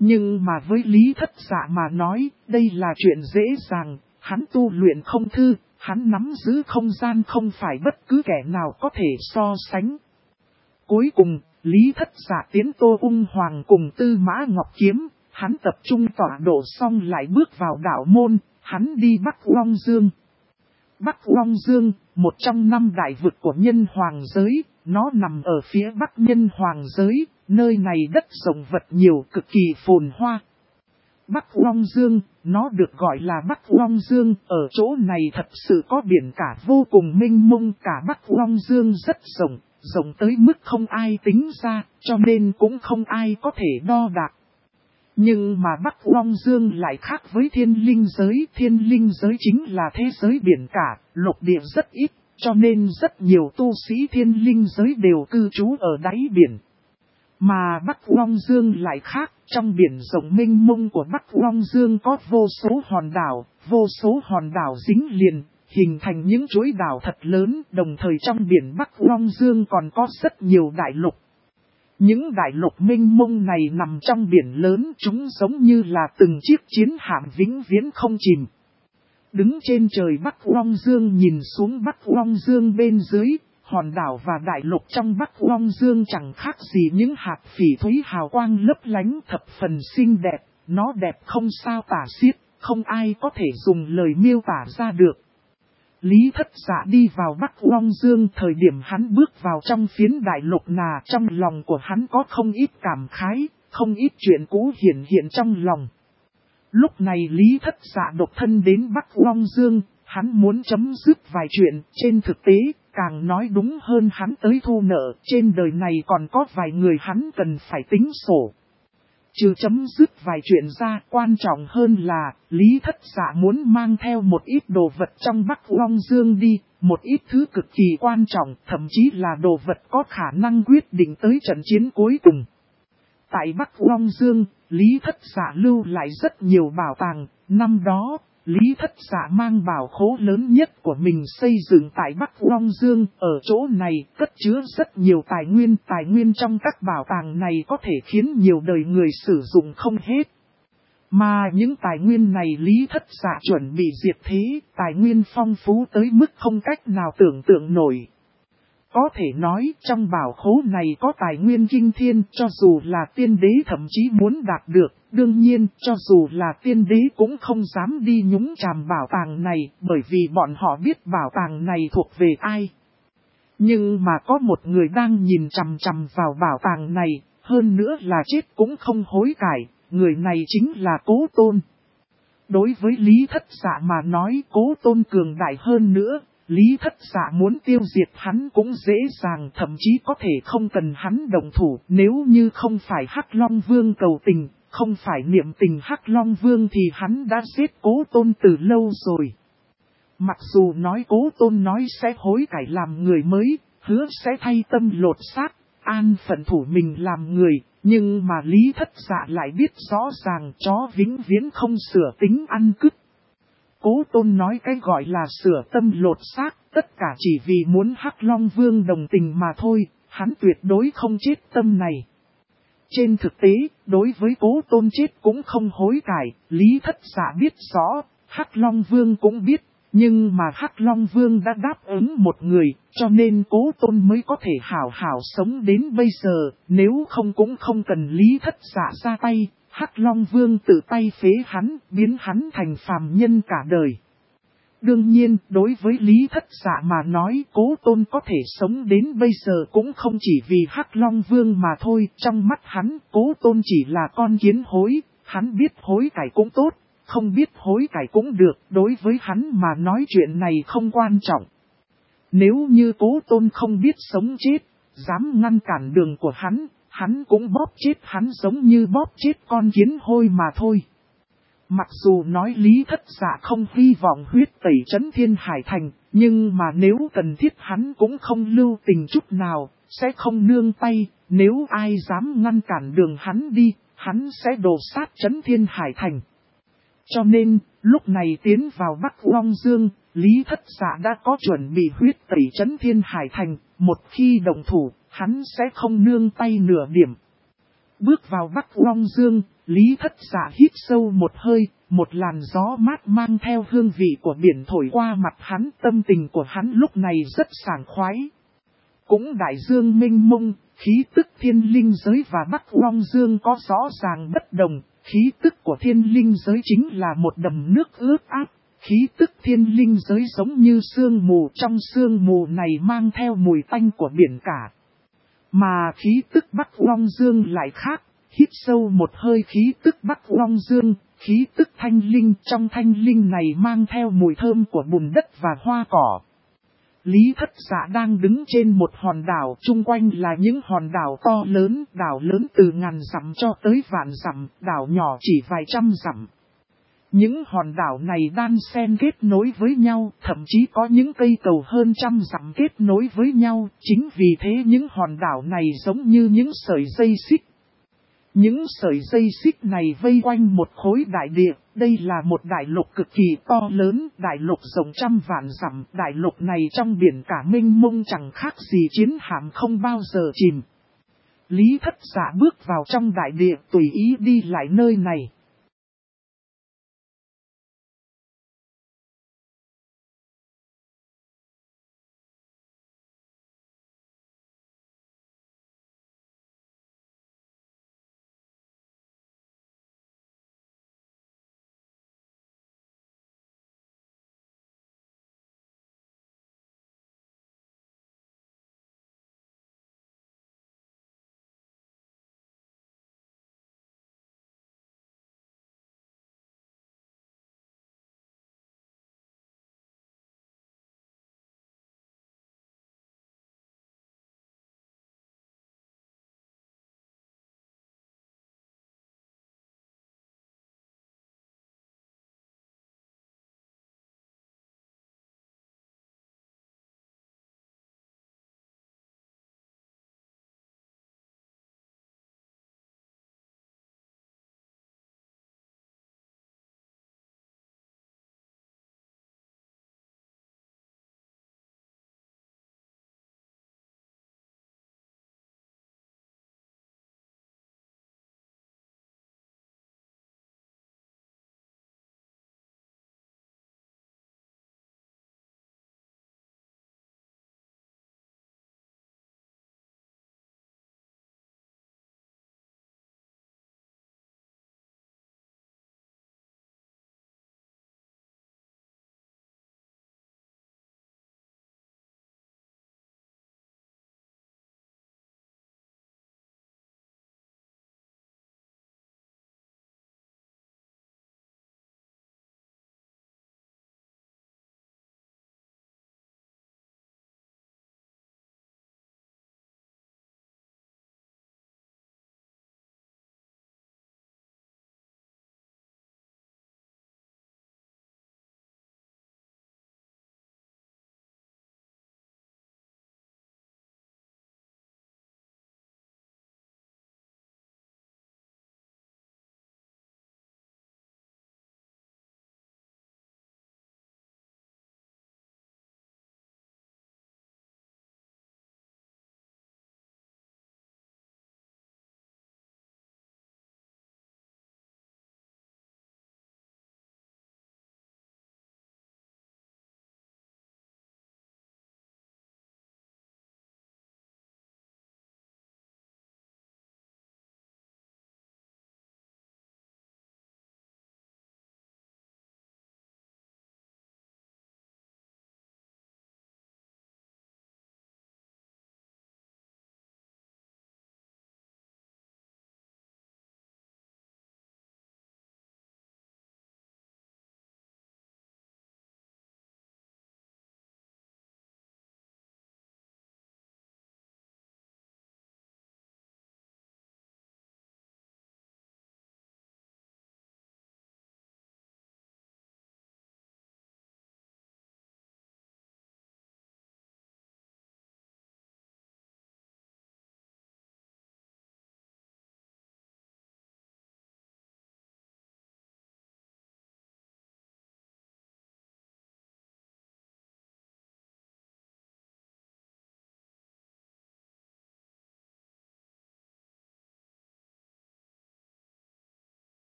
Nhưng mà với Lý Thất Dạ mà nói, đây là chuyện dễ dàng, hắn tu luyện không thư, hắn nắm giữ không gian không phải bất cứ kẻ nào có thể so sánh. Cuối cùng, Lý Thất Dạ tiến Tô Ung Hoàng cùng Tư Mã Ngọc Kiếm, hắn tập trung tọa độ xong lại bước vào đạo môn, hắn đi Bắc Long Dương. Bắc Long Dương, một trong 5 đại vực của nhân hoàng giới, nó nằm ở phía bắc nhân hoàng giới, nơi này đất rộng vật nhiều cực kỳ phồn hoa. Bắc Long Dương, nó được gọi là Bắc Long Dương, ở chỗ này thật sự có biển cả vô cùng mênh mông, cả Bắc Long Dương rất rộng, rộng tới mức không ai tính ra, cho nên cũng không ai có thể đo đạc. Nhưng mà Bắc Long Dương lại khác với thiên linh giới chính là thế giới biển cả, lục địa rất ít, cho nên rất nhiều tu sĩ thiên linh giới đều cư trú ở đáy biển. Mà Bắc Long Dương lại khác, trong biển rộng mênh mông của Bắc Long Dương có vô số hòn đảo dính liền, hình thành những chuỗi đảo thật lớn, đồng thời trong biển Bắc Long Dương còn có rất nhiều đại lục. Những đại lục mênh mông này nằm trong biển lớn, chúng giống như là từng chiếc chiến hạm vĩnh viễn không chìm. Đứng trên trời Bắc Long Dương nhìn xuống Bắc Long Dương bên dưới, hòn đảo và đại lục trong Bắc Long Dương chẳng khác gì những hạt phỉ thúy hào quang lấp lánh thập phần xinh đẹp, nó đẹp không sao tả xiết, không ai có thể dùng lời miêu tả ra được. Lý Thất Dạ đi vào Bắc Long Dương, thời điểm hắn bước vào trong phiến đại lục nà, trong lòng của hắn có không ít cảm khái, không ít chuyện cũ hiện trong lòng. Lúc này Lý Thất Dạ độc thân đến Bắc Long Dương, hắn muốn chấm dứt vài chuyện, trên thực tế, càng nói đúng hơn hắn tới thu nợ, trên đời này còn có vài người hắn cần phải tính sổ. Trừ chấm dứt vài chuyện ra, quan trọng hơn là, Lý Thất Dạ muốn mang theo một ít đồ vật trong Bắc Long Dương đi, một ít thứ cực kỳ quan trọng, thậm chí là đồ vật có khả năng quyết định tới trận chiến cuối cùng. Tại Bắc Long Dương, Lý Thất Dạ lưu lại rất nhiều bảo tàng, năm đó, Lý Thất Dạ mang bảo khố lớn nhất của mình xây dựng tại Bắc Long Dương, ở chỗ này cất chứa rất nhiều tài nguyên trong các bảo tàng này có thể khiến nhiều đời người sử dụng không hết. Mà những tài nguyên này Lý Thất Dạ chuẩn bị diệt thế, tài nguyên phong phú tới mức không cách nào tưởng tượng nổi. Có thể nói trong bảo khố này có tài nguyên kinh thiên, cho dù là tiên đế thậm chí muốn đạt được, đương nhiên cho dù là tiên đế cũng không dám đi nhúng chàm bảo tàng này, bởi vì bọn họ biết bảo tàng này thuộc về ai. Nhưng mà có một người đang nhìn chằm chằm vào bảo tàng này, hơn nữa là chết cũng không hối cải, người này chính là Cố Tôn. Đối với Lý Thất Dạ mà nói Cố Tôn cường đại hơn nữa, Lý Thất Dạ muốn tiêu diệt hắn cũng dễ dàng, thậm chí có thể không cần hắn động thủ, nếu như không phải Hắc Long Vương cầu tình, không phải niệm tình Hắc Long Vương thì hắn đã giết Cố Tôn từ lâu rồi. Mặc dù nói Cố Tôn nói sẽ hối cải làm người mới, hứa sẽ thay tâm lột xác, an phận thủ mình làm người, nhưng mà Lý Thất Dạ lại biết rõ ràng chó vĩnh viễn không sửa tính ăn cứt. Cố Tôn nói cái gọi là sửa tâm lột xác, tất cả chỉ vì muốn Hắc Long Vương đồng tình mà thôi, hắn tuyệt đối không chết tâm này. Trên thực tế, đối với Cố Tôn chết cũng không hối cải, Lý Thất Dạ biết rõ, Hắc Long Vương cũng biết, nhưng mà Hắc Long Vương đã đáp ứng một người, cho nên Cố Tôn mới có thể hảo hảo sống đến bây giờ, nếu không cũng không cần Lý Thất Dạ ra tay. Hắc Long Vương tự tay phế hắn, biến hắn thành phàm nhân cả đời. Đương nhiên, đối với Lý Thất Dạ mà nói Cố Tôn có thể sống đến bây giờ cũng không chỉ vì Hắc Long Vương mà thôi. Trong mắt hắn, Cố Tôn chỉ là con kiến hối, hắn biết hối cải cũng tốt, không biết hối cải cũng được. Đối với hắn mà nói chuyện này không quan trọng. Nếu như Cố Tôn không biết sống chết, dám ngăn cản đường của hắn cũng bóp chết hắn giống như bóp chết con kiến hôi mà thôi. Mặc dù nói Lý Thất Dạ không hy vọng huyết tẩy trấn Thiên Hải Thành, nhưng mà nếu cần thiết hắn cũng không lưu tình chút nào, sẽ không nương tay, nếu ai dám ngăn cản đường hắn đi, hắn sẽ đổ sát trấn Thiên Hải Thành. Cho nên, lúc này tiến vào Bắc Long Dương, Lý Thất Dạ đã có chuẩn bị huyết tẩy trấn Thiên Hải Thành, một khi động thủ, hắn sẽ không nương tay nửa điểm. Bước vào Bắc Long Dương, Lý Thất Dạ hít sâu một hơi, một làn gió mát mang theo hương vị của biển thổi qua mặt hắn, tâm tình của hắn lúc này rất sảng khoái. Cũng đại dương mênh mông, khí tức thiên linh giới và Bắc Long Dương có rõ ràng bất đồng, khí tức của thiên linh giới chính là một đầm nước ướt át, khí tức thiên linh giới giống như sương mù, trong sương mù này mang theo mùi tanh của biển cả. Mà khí tức Bắc Long Dương lại khác, hít sâu một hơi khí tức Bắc Long Dương, khí tức thanh linh, trong thanh linh này mang theo mùi thơm của bùn đất và hoa cỏ. Lý Thất Dạ đang đứng trên một hòn đảo, chung quanh là những hòn đảo to lớn, đảo lớn từ ngàn dặm cho tới vạn dặm, đảo nhỏ chỉ vài trăm dặm. Những hòn đảo này đan xen kết nối với nhau, thậm chí có những cây cầu hơn trăm dặm kết nối với nhau, chính vì thế những hòn đảo này giống như những sợi dây xích. Những sợi dây xích này vây quanh một khối đại địa, đây là một đại lục cực kỳ to lớn, đại lục rộng trăm vạn dặm, đại lục này trong biển cả mênh mông chẳng khác gì chiến hạm không bao giờ chìm. Lý Thất Dạ bước vào trong đại địa tùy ý đi lại nơi này.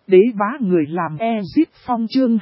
Đế bá người làm Ezit Phong chương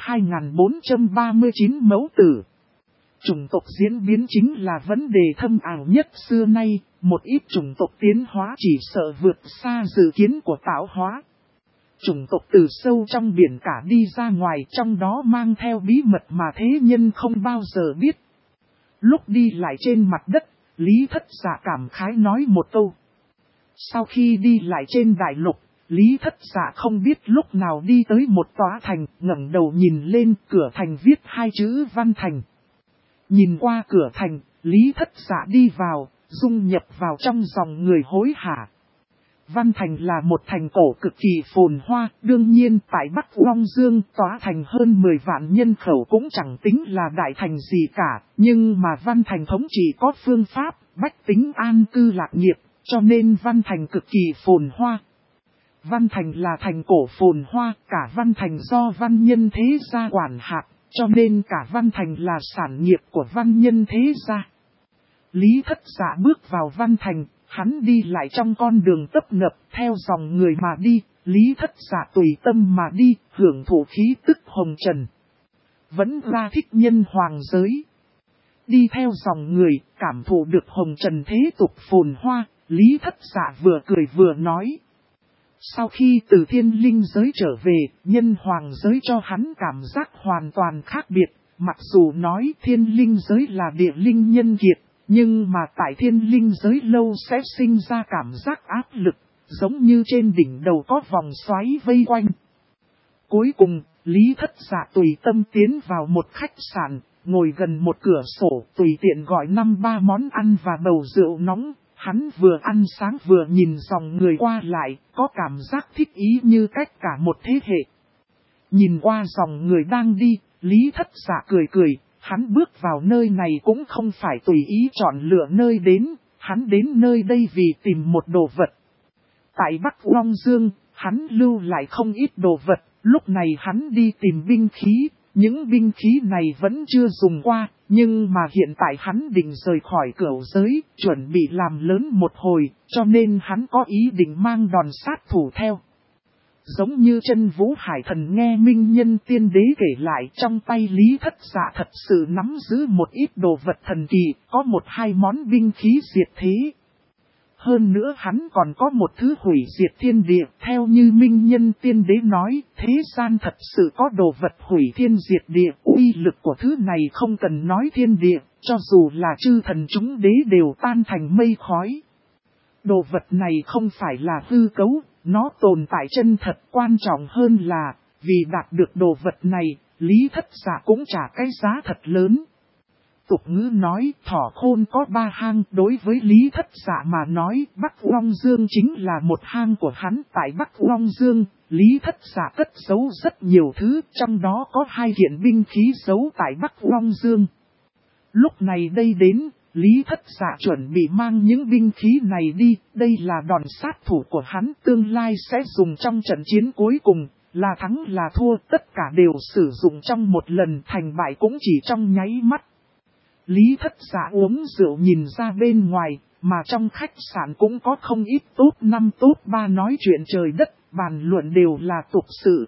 2439 mẫu tử. Chủng tộc diễn biến chính là vấn đề thâm ảo nhất xưa nay, một ít chủng tộc tiến hóa chỉ sợ vượt xa dự kiến của tạo hóa. Chủng tộc từ sâu trong biển cả đi ra ngoài, trong đó mang theo bí mật mà thế nhân không bao giờ biết. Lúc đi lại trên mặt đất, Lý Thất Dạ cảm khái nói một câu. Sau khi đi lại trên đại lục, Lý Thất Dạ không biết lúc nào đi tới một tòa thành, ngẩng đầu nhìn lên, cửa thành viết hai chữ Văn Thành. Nhìn qua cửa thành, Lý Thất Dạ đi vào, dung nhập vào trong dòng người hối hả. Văn Thành là một thành cổ cực kỳ phồn hoa, đương nhiên tại Bắc Long Dương tòa thành hơn 10 vạn nhân khẩu cũng chẳng tính là đại thành gì cả, nhưng mà Văn Thành thống trị có phương pháp, bách tính an cư lạc nghiệp, cho nên Văn Thành cực kỳ phồn hoa. Văn Thành là thành cổ phồn hoa, cả Văn Thành do văn nhân thế gia quản hạt, cho nên cả Văn Thành là sản nghiệp của văn nhân thế gia. Lý Thất Dạ bước vào Văn Thành, hắn đi lại trong con đường tấp nập, theo dòng người mà đi, Lý Thất Dạ tùy tâm mà đi, hưởng thụ khí tức hồng trần. Vẫn ra thích nhân hoàng giới. Đi theo dòng người, cảm thụ được hồng trần thế tục phồn hoa, Lý Thất Dạ vừa cười vừa nói. Sau khi từ thiên linh giới trở về, nhân hoàng giới cho hắn cảm giác hoàn toàn khác biệt, mặc dù nói thiên linh giới là địa linh nhân kiệt, nhưng mà tại thiên linh giới lâu sẽ sinh ra cảm giác áp lực, giống như trên đỉnh đầu có vòng xoáy vây quanh. Cuối cùng, Lý Thất Dạ tùy tâm tiến vào một khách sạn, ngồi gần một cửa sổ, tùy tiện gọi 5-3 món ăn và bầu rượu nóng. Hắn vừa ăn sáng vừa nhìn dòng người qua lại, có cảm giác thích ý như cách cả một thế hệ. Nhìn qua dòng người đang đi, Lý Thất Dạ cười cười, hắn bước vào nơi này cũng không phải tùy ý chọn lựa nơi đến, hắn đến nơi đây vì tìm một đồ vật. Tại Bắc Long Dương, hắn lưu lại không ít đồ vật, lúc này hắn đi tìm binh khí, những binh khí này vẫn chưa dùng qua. Nhưng mà hiện tại hắn định rời khỏi cửu giới, chuẩn bị làm lớn một hồi, cho nên hắn có ý định mang đòn sát thủ theo. Giống như Chân Vũ Hải Thần nghe Minh Nhân Tiên Đế kể lại, trong tay Lý Thất Dạ thật sự nắm giữ một ít đồ vật thần kỳ, có 1-2 món binh khí diệt thế. Hơn nữa hắn còn có một thứ hủy diệt thiên địa, theo như Minh Nhân Tiên Đế nói, thế gian thật sự có đồ vật hủy thiên diệt địa, uy lực của thứ này không cần nói thiên địa, cho dù là chư thần chúng đế đều tan thành mây khói. Đồ vật này không phải là hư cấu, nó tồn tại chân thật, quan trọng hơn là, vì đạt được đồ vật này, Lý Thất Dạ cũng trả cái giá thật lớn. Tục ngữ nói thỏ khôn có 3 hang, đối với Lý Thất Dạ mà nói Bắc Long Dương chính là một hang của hắn. Tại Bắc Long Dương, Lý Thất Dạ cất giấu rất nhiều thứ, trong đó có 2 kiện binh khí giấu tại Bắc Long Dương. Lúc này đây đến, Lý Thất Dạ chuẩn bị mang những binh khí này đi, đây là đòn sát thủ của hắn, tương lai sẽ dùng trong trận chiến cuối cùng, là thắng là thua tất cả đều sử dụng trong một lần, thành bại cũng chỉ trong nháy mắt. Lý Thất Dạ uống rượu nhìn ra bên ngoài, mà trong khách sạn cũng có không ít top 5 top 3 nói chuyện trời đất, bàn luận đều là tục sự.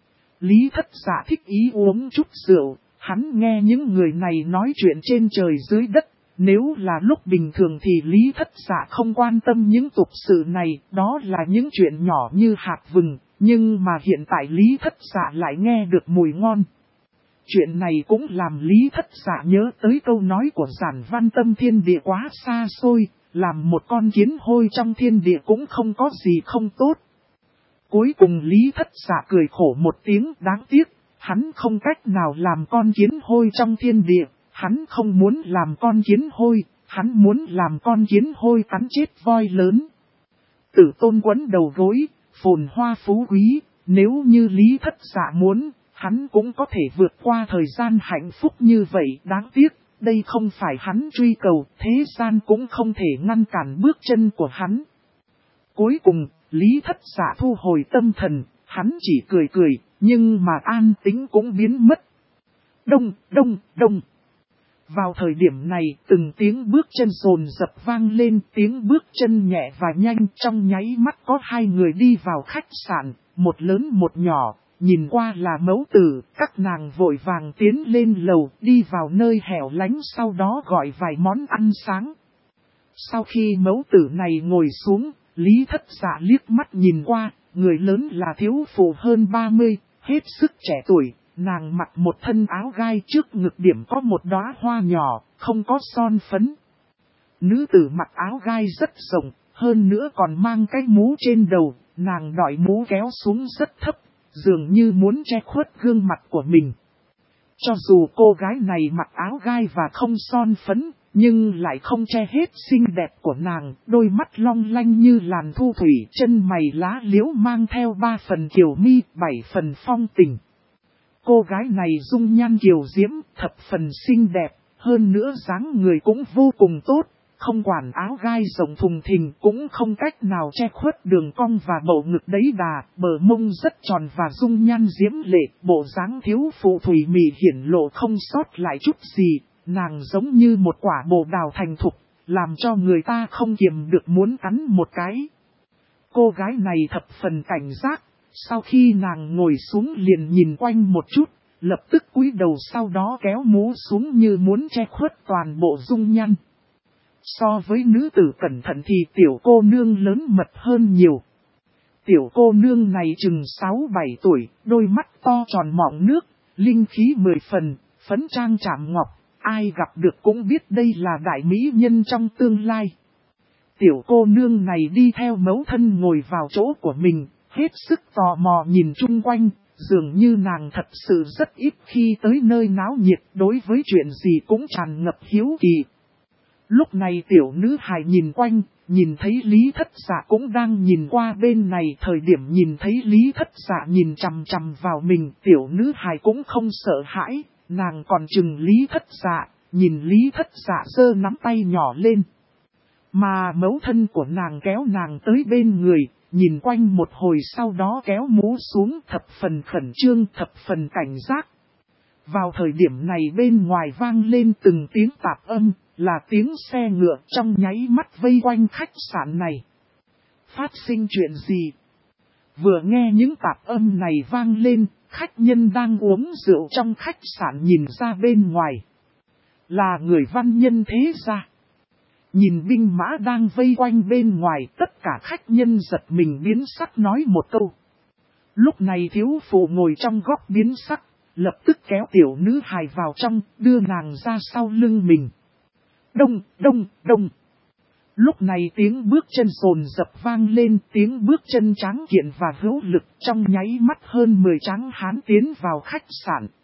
Lý Thất Dạ thích ý uống chút rượu, hắn nghe những người này nói chuyện trên trời dưới đất, nếu là lúc bình thường thì Lý Thất Dạ không quan tâm những tục sự này, đó là những chuyện nhỏ như hạt vừng, nhưng mà hiện tại Lý Thất Dạ lại nghe được mùi ngon. Chuyện này cũng làm Lý Thất Dạ nhớ tới câu nói của Giản Văn Tâm thiên địa quá xa xôi, làm một con kiến hôi trong thiên địa cũng không có gì không tốt. Cuối cùng Lý Thất Dạ cười khổ một tiếng, đáng tiếc, hắn không cách nào làm con kiến hôi trong thiên địa, hắn không muốn làm con kiến hôi, hắn muốn làm con kiến hôi cắn chết voi lớn. Tử Tôn quấn đầu gối, phồn hoa phú quý, nếu như Lý Thất Dạ muốn, hắn cũng có thể vượt qua thời gian hạnh phúc như vậy, đáng tiếc, đây không phải hắn truy cầu, thế gian cũng không thể ngăn cản bước chân của hắn. Cuối cùng, Lý Thất Dạ thu hồi tâm thần, hắn chỉ cười cười, nhưng mà an tĩnh cũng biến mất. Đông, đông, đông. Vào thời điểm này, từng tiếng bước chân dồn dập vang lên, tiếng bước chân nhẹ và nhanh, trong nháy mắt có 2 người đi vào khách sạn, một lớn một nhỏ, nhìn qua là mẫu tử, các nàng vội vàng tiến lên lầu, đi vào nơi hẻo lánh sau đó gọi vài món ăn sáng. Sau khi mẫu tử này ngồi xuống, Lý Thất Dạ liếc mắt nhìn qua, người lớn là thiếu phụ hơn 30, hết sức trẻ tuổi, nàng mặc một thân áo gai trước ngực điểm có một đóa hoa nhỏ, không có son phấn. Nữ tử mặc áo gai rất rộng, hơn nữa còn mang cái mũ trên đầu, nàng đội mũ kéo xuống rất thấp, dường như muốn che khuất gương mặt của mình. Cho dù cô gái này mặc áo gai và không son phấn, nhưng lại không che hết xinh đẹp của nàng, đôi mắt long lanh như làn thu thủy, chân mày lá liễu mang theo 3 phần kiều mi, 7 phần phong tình. Cô gái này dung nhan kiều diễm, thập phần xinh đẹp, hơn nữa dáng người cũng vô cùng tốt, không quản áo gai rộng thùng thình cũng không cách nào che khuất đường cong và bầu ngực đấy đà, bờ mông rất tròn và dung nhan diễm lệ, bộ dáng thiếu phụ thủy mị hiển lộ không sót lại chút gì, nàng giống như một quả bồ đào thành thục, làm cho người ta không kiềm được muốn cắn một cái. Cô gái này thập phần cảnh giác, sau khi nàng ngồi xuống liền nhìn quanh một chút, lập tức cúi đầu sau đó kéo mũ xuống như muốn che khuất toàn bộ dung nhan. So với nữ tử cẩn thận thì tiểu cô nương lớn mật hơn nhiều. Tiểu cô nương này chừng 6-7 tuổi, đôi mắt to tròn mọng nước, linh khí 10 phần, phấn trang chạm ngọc, ai gặp được cũng biết đây là đại mỹ nhân trong tương lai. Tiểu cô nương này đi theo mẫu thân ngồi vào chỗ của mình, hết sức tò mò nhìn chung quanh, dường như nàng thật sự rất ít khi tới nơi náo nhiệt, đối với chuyện gì cũng tràn ngập hiếu kỳ. Lúc này tiểu nữ hài nhìn quanh, nhìn thấy Lý Thất Dạ cũng đang nhìn qua bên này, thời điểm nhìn thấy Lý Thất Dạ nhìn chằm chằm vào mình, tiểu nữ hài cũng không sợ hãi, nàng còn chừng Lý Thất Dạ, nhìn Lý Thất Dạ giơ nắm tay nhỏ lên. Mà mẫu thân của nàng kéo nàng tới bên người, nhìn quanh một hồi sau đó kéo mũ xuống, thập phần khẩn trương, thập phần cảnh giác. Vào thời điểm này bên ngoài vang lên từng tiếng tạp âm, là tiếng xe ngựa trong nháy mắt vây quanh khách sạn này. Phát sinh chuyện gì? Vừa nghe những tạp âm này vang lên, khách nhân đang uống rượu trong khách sạn nhìn ra bên ngoài. Là người văn nhân thế gia. Nhìn binh mã đang vây quanh bên ngoài, tất cả khách nhân giật mình biến sắc nói một câu. Lúc này thiếu phụ ngồi trong góc biến sắc, lập tức kéo tiểu nữ hài vào trong, đưa nàng ra sau lưng mình. Đông, đông, đông. Lúc này tiếng bước chân rồn rập vang lên, tiếng bước chân tráng kiện và hữu lực, trong nháy mắt hơn 10 tráng hán tiến vào khách sạn.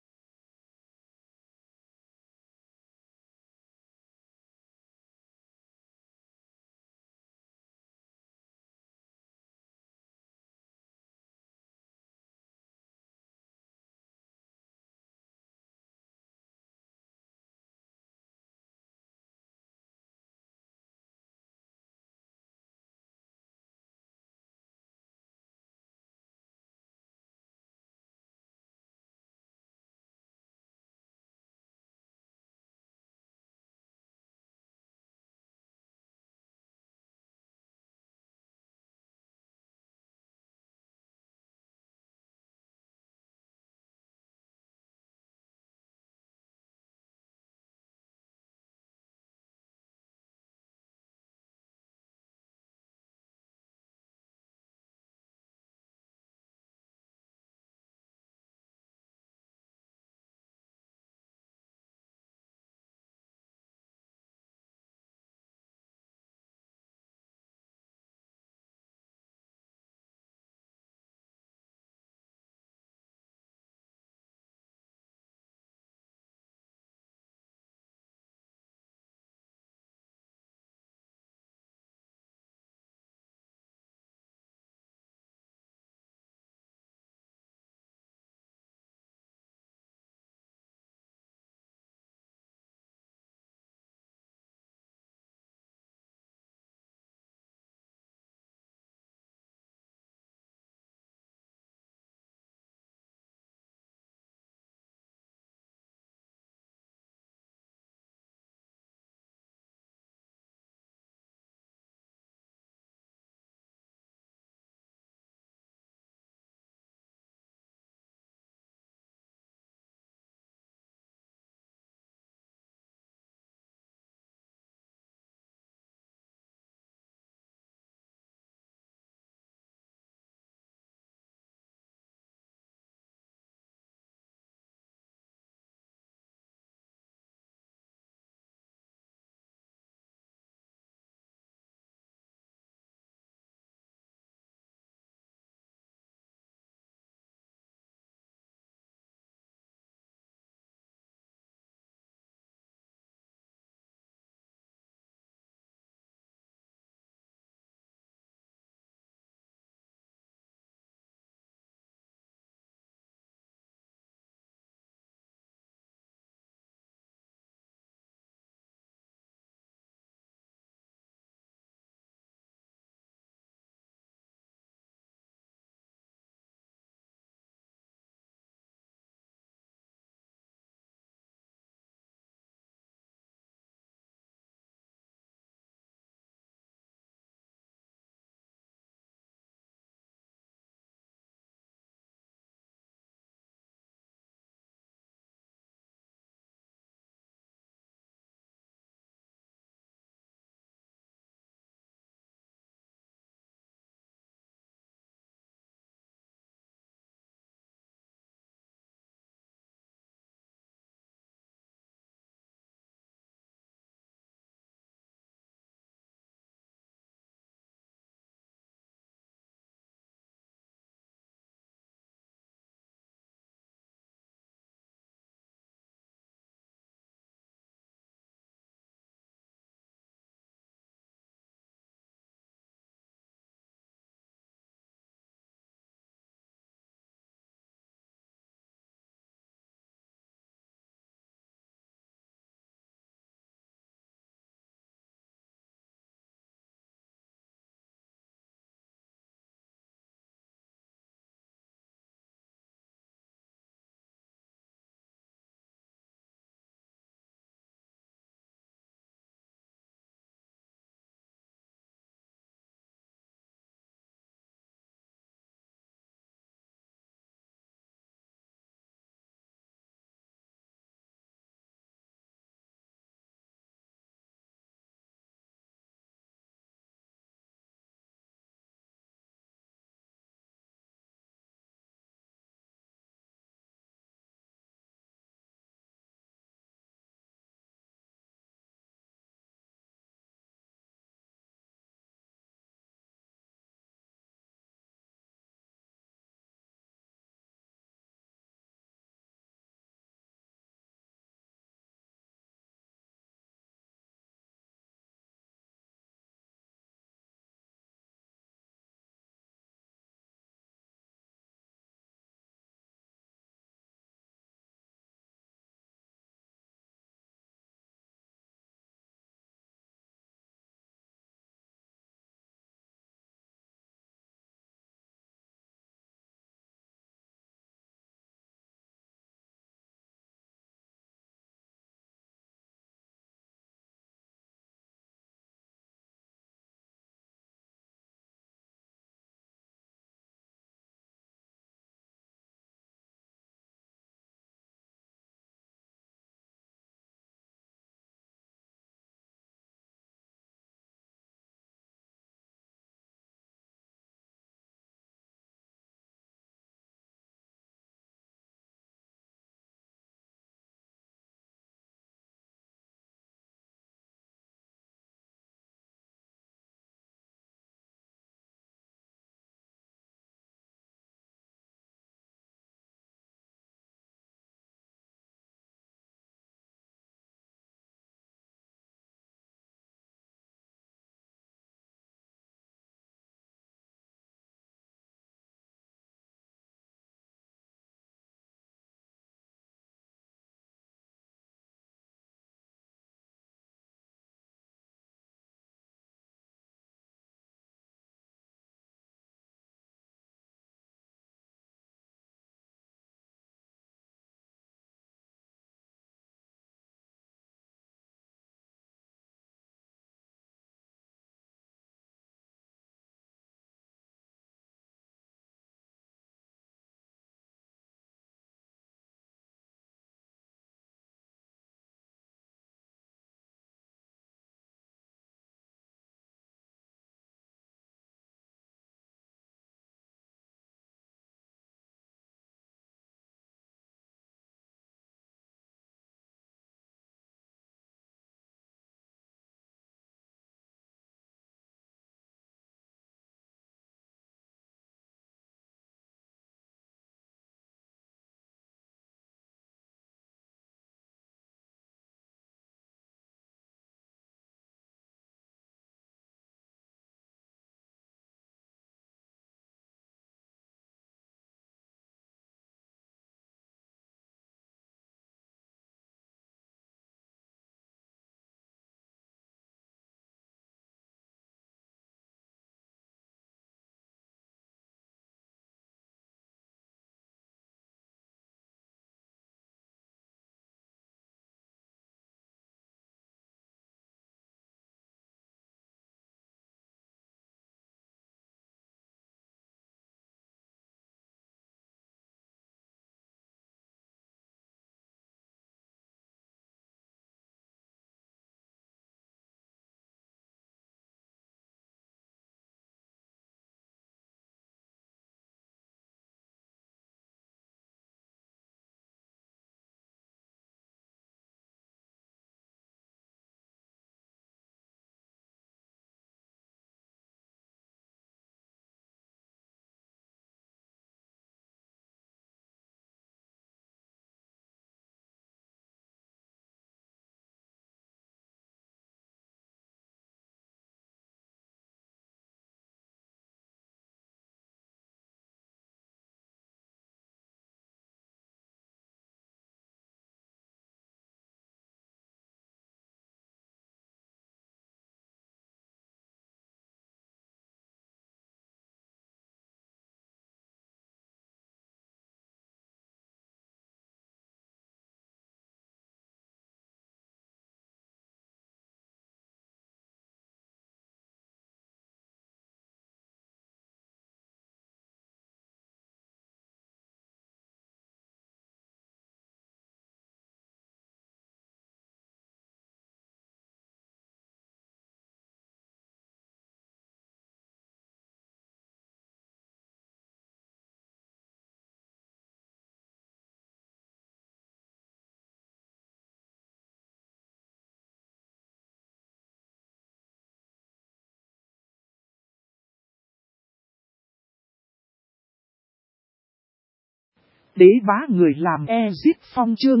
Đế bá người làm Ezit Phong chương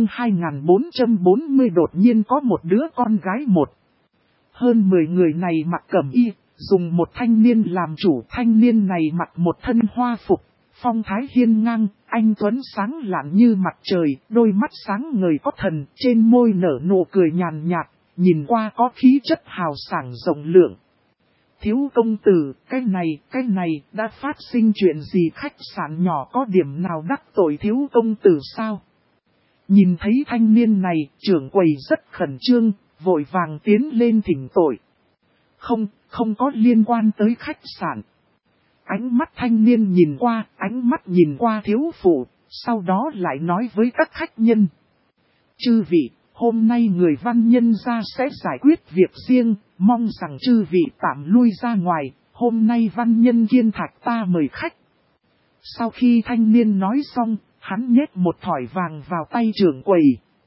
2440 đột nhiên có một đứa con gái một. Hơn 10 người này mặc cẩm y, dùng một thanh niên làm chủ. Thanh niên này mặc một thân hoa phục, phong thái hiên ngang, anh tuấn sáng lạn như mặt trời, đôi mắt sáng ngời có thần, trên môi nở nụ cười nhàn nhạt, nhìn qua có khí chất hào sảng rộng lượng. Thiếu công tử, cái này, đã phát sinh chuyện gì? Khách sạn nhỏ có điểm nào đắc tội thiếu công tử sao? Nhìn thấy thanh niên này, trưởng quầy rất khẩn trương, vội vàng tiến lên thỉnh tội. Không có liên quan tới khách sạn. Ánh mắt thanh niên nhìn qua thiếu phụ, sau đó lại nói với các khách nhân. Chư vị, hôm nay người văn nhân ra sẽ giải quyết việc riêng, mong rằng chư vị tạm lui ra ngoài, hôm nay văn nhân Kiên Thạch ta mời khách. Sau khi thanh niên nói xong, hắn nhét một thỏi vàng vào tay trưởng quầy.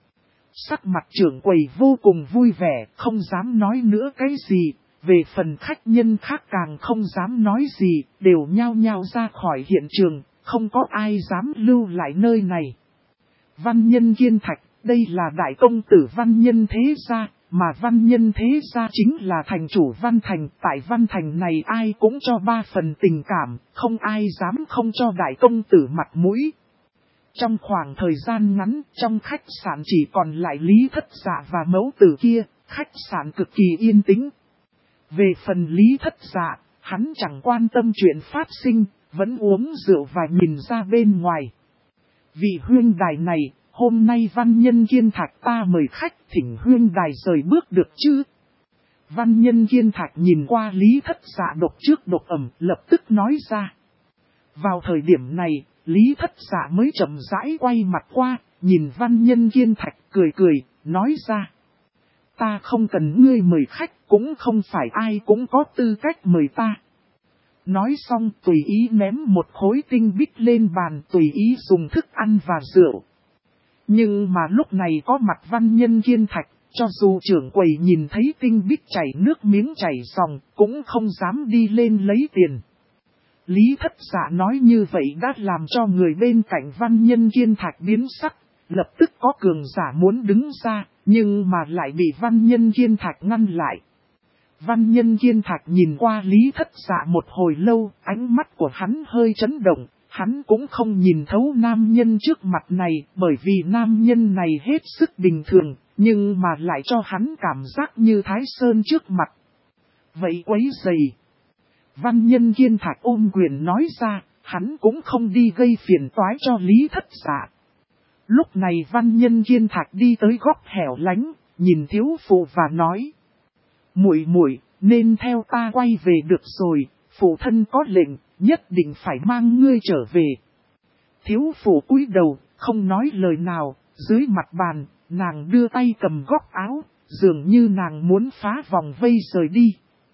Sắc mặt trưởng quầy vô cùng vui vẻ, không dám nói nữa cái gì. Về phần khách nhân khác càng không dám nói gì, đều nhao nhao ra khỏi hiện trường, không có ai dám lưu lại nơi này. Văn nhân Kiên Thạch, đây là đại công tử văn nhân thế gia, mà văn nhân thế gia chính là thành chủ Văn Thành. Tại Văn Thành này ai cũng cho 3 phần tình cảm, không ai dám không cho đại công tử mặt mũi. Trong khoảng thời gian ngắn, trong khách sạn chỉ còn lại Lý Thất Dạ và mẫu tử kia, khách sạn cực kỳ yên tĩnh. Về phần Lý Thất Dạ, hắn chẳng quan tâm chuyện phát sinh, vẫn uống rượu và nhìn ra bên ngoài. Vị huyên đài này, hôm nay văn nhân Kiên Thạch ta mời khách, thỉnh huyên đài rời bước được chứ? Văn nhân Kiên Thạch nhìn qua Lý Thất Dạ độc trước độc ẩm, lập tức nói ra. Vào thời điểm này, Lý Thất Dạ mới chậm rãi quay mặt qua, nhìn văn nhân Kiên Thạch cười, nói ra. Ta không cần ngươi mời khách, cũng không phải ai cũng có tư cách mời ta. Nói xong tùy ý ném một khối tinh bích lên bàn, tùy ý dùng thức ăn và rượu. Nhưng mà lúc này có mặt văn nhân Kiên Thạch, cho dù trưởng quầy nhìn thấy tinh bích chảy nước miếng chảy ròng, cũng không dám đi lên lấy tiền. Lý Thất Dạ nói như vậy đã làm cho người bên cạnh văn nhân Kiên Thạch biến sắc, lập tức có cường giả muốn đứng ra, nhưng mà lại bị văn nhân Kiên Thạch ngăn lại. Văn nhân Kiên Thạch nhìn qua Lý Thất Dạ một hồi lâu, ánh mắt của hắn hơi chấn động, hắn cũng không nhìn thấu nam nhân trước mặt này, bởi vì nam nhân này hết sức bình thường, nhưng mà lại cho hắn cảm giác như Thái Sơn trước mặt. Vậy quấy rầy. Văn nhân Kiên Thạch ôm quyền nói ra, hắn cũng không đi gây phiền toái cho Lý Thất Dạ. Lúc này văn nhân Kiên Thạch đi tới góc hẻo lánh, nhìn thiếu phụ và nói. Muội, nên theo ta quay về được rồi, phụ thân có lệnh, nhất định phải mang ngươi trở về. Thiếu phụ cúi đầu, không nói lời nào, dưới mặt bàn, nàng đưa tay cầm góc áo, dường như nàng muốn phá vòng vây rời đi.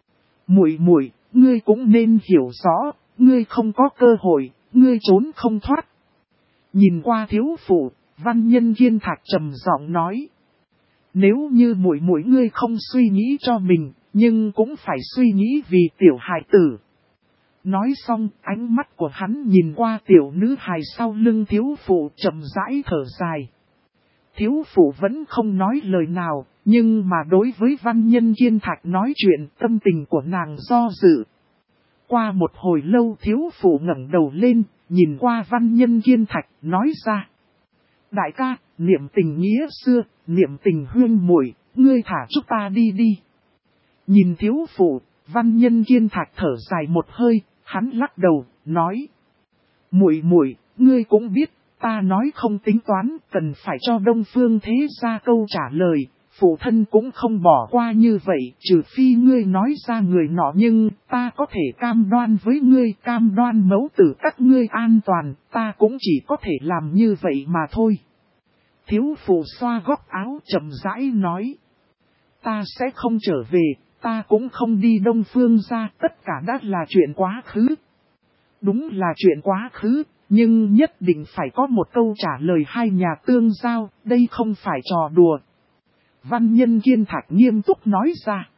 Muội, ngươi cũng nên hiểu rõ, ngươi không có cơ hội, ngươi trốn không thoát. Nhìn qua thiếu phụ, văn nhân Kiên Thạch trầm giọng nói. Nếu như muội ngươi không suy nghĩ cho mình, nhưng cũng phải suy nghĩ vì tiểu hài tử. Nói xong, ánh mắt của hắn nhìn qua tiểu nữ hài sau lưng thiếu phụ chậm rãi thở dài. Thiếu phụ vẫn không nói lời nào, nhưng mà đối với văn nhân Kiên Thạch nói chuyện, tâm tình của nàng do dự. Qua một hồi lâu thiếu phụ ngẩng đầu lên, nhìn qua văn nhân Kiên Thạch, nói ra. Đại ca, niệm tình nghĩa xưa, niệm tình huyên muội, ngươi thả chúng ta đi đi. Nhìn thiếu phụ, văn nhân Kiên Thạch thở dài một hơi, hắn lắc đầu, nói. Muội, ngươi cũng biết, ta nói không tính toán, cần phải cho Đông Phương thế gia câu trả lời, phụ thân cũng không bỏ qua như vậy, trừ phi ngươi nói ra người nọ, nhưng ta có thể cam đoan với ngươi, cam đoan mẫu tử các ngươi an toàn, ta cũng chỉ có thể làm như vậy mà thôi. Thiếu phụ xoa góc áo chậm rãi nói. Ta sẽ không trở về, ta cũng không đi Đông Phương ra, tất cả đã là chuyện quá khứ. Đúng là chuyện quá khứ, nhưng nhất định phải có một câu trả lời hai nhà tương giao, đây không phải trò đùa. Văn nhân Kiên Thạch nghiêm túc nói ra.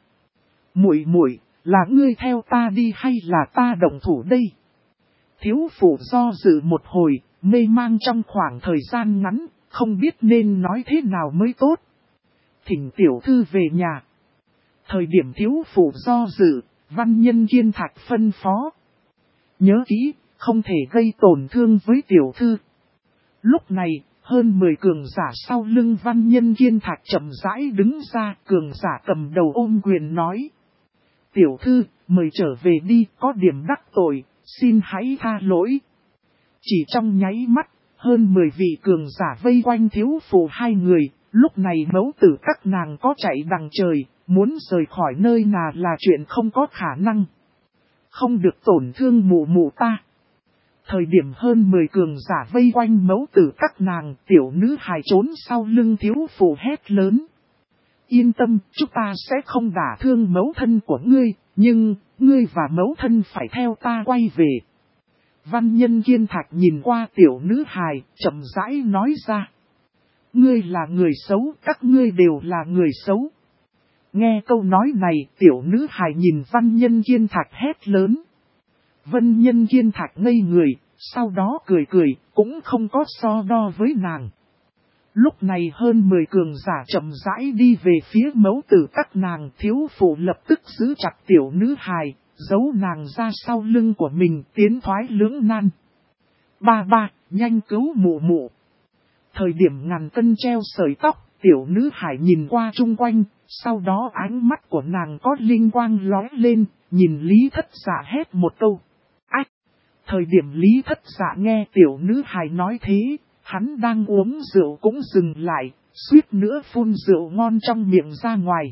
Muội, là ngươi theo ta đi hay là ta động thủ đây? Thiếu phụ do dự một hồi, mê mang trong khoảng thời gian ngắn, không biết nên nói thế nào mới tốt. Thỉnh tiểu thư về nhà. Thời điểm thiếu phụ do dự, văn nhân Kiên Thạch phân phó. Nhớ kỹ, không thể gây tổn thương với tiểu thư. Lúc này, hơn 10 cường giả sau lưng văn nhân Kiên Thạch chậm rãi đứng ra, cường giả cầm đầu ôm quyền nói. Tiểu thư, mời trở về đi, có điểm đắc tội, xin hãy tha lỗi. Chỉ trong nháy mắt, hơn 10 vị cường giả vây quanh thiếu phụ hai người, lúc này mẫu tử các nàng có chạy đằng trời, muốn rời khỏi nơi nào là chuyện không có khả năng. Không được tổn thương mụ mụ ta. Thời điểm hơn 10 cường giả vây quanh mẫu tử các nàng, tiểu nữ hài trốn sau lưng thiếu phụ hét lớn. Yên tâm, chúng ta sẽ không đả thương mẫu thân của ngươi, nhưng, ngươi và mẫu thân phải theo ta quay về. Văn nhân Kiên Thạch nhìn qua tiểu nữ hài, chậm rãi nói ra. Ngươi là người xấu, các ngươi đều là người xấu. Nghe câu nói này, tiểu nữ hài nhìn văn nhân Kiên Thạch hét lớn. Văn nhân Kiên Thạch ngây người, sau đó cười cười, cũng không có so đo với nàng. Lúc này hơn 10 cường giả chậm rãi đi về phía mẫu tử các nàng, thiếu phụ lập tức giữ chặt tiểu nữ hài, giấu nàng ra sau lưng của mình, tiến thoái lưỡng nan. Ba, nhanh cứu mụ mụ. Thời điểm ngàn cân treo sợi tóc, tiểu nữ hài nhìn qua chung quanh, sau đó ánh mắt của nàng có linh quang lóe lên, nhìn Lý Thất Dạ hét một câu. Ách! Thời điểm Lý Thất Dạ nghe tiểu nữ hài nói thế, hắn đang uống rượu cũng dừng lại, suýt nữa phun rượu ngon trong miệng ra ngoài.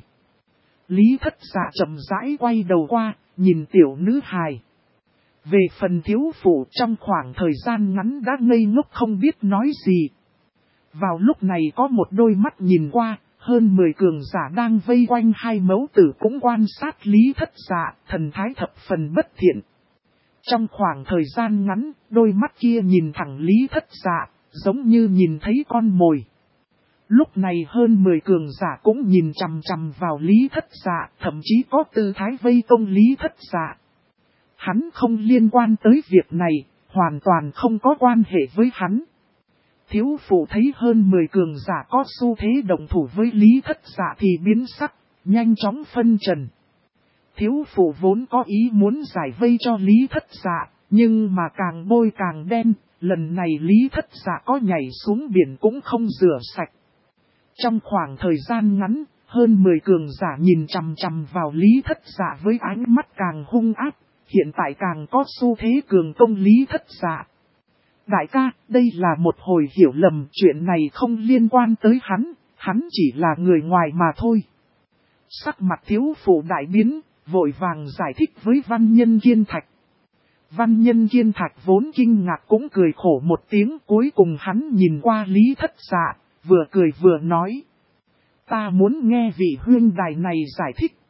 Lý Thất Dạ chậm rãi quay đầu qua, nhìn tiểu nữ hài. Về phần thiếu phụ trong khoảng thời gian ngắn đã ngây ngốc không biết nói gì. Vào lúc này có một đôi mắt nhìn qua, hơn 10 cường giả đang vây quanh hai mẫu tử cũng quan sát Lý Thất Dạ, thần thái thập phần bất thiện. Trong khoảng thời gian ngắn, đôi mắt kia nhìn thẳng Lý Thất Dạ, giống như nhìn thấy con mồi. Lúc này hơn 10 cường giả cũng nhìn chằm chằm vào Lý Thất Dạ, thậm chí có tư thái vây công Lý Thất Dạ. Hắn không liên quan tới việc này, hoàn toàn không có quan hệ với hắn. Thiếu phụ thấy hơn 10 cường giả có xu thế động thủ với Lý Thất Dạ thì biến sắc, nhanh chóng phân trần. Thiếu phụ vốn có ý muốn giải vây cho Lý Thất Dạ, nhưng mà càng bôi càng đen, lần này Lý Thất Dạ có nhảy xuống biển cũng không rửa sạch. Trong khoảng thời gian ngắn, hơn 10 cường giả nhìn chằm chằm vào Lý Thất Dạ với ánh mắt càng hung ác, hiện tại càng có xu thế cường công Lý Thất Dạ. Đại ca, đây là một hồi hiểu lầm, chuyện này không liên quan tới hắn chỉ là người ngoài mà thôi. Sắc mặt thiếu phụ đại biến, vội vàng giải thích với văn nhân Kiên Thạch. Văn nhân Kiên Thạch vốn kinh ngạc cũng cười khổ một tiếng, cuối cùng hắn nhìn qua Lý Thất Dạ, vừa cười vừa nói. Ta muốn nghe vị huynh đài này giải thích.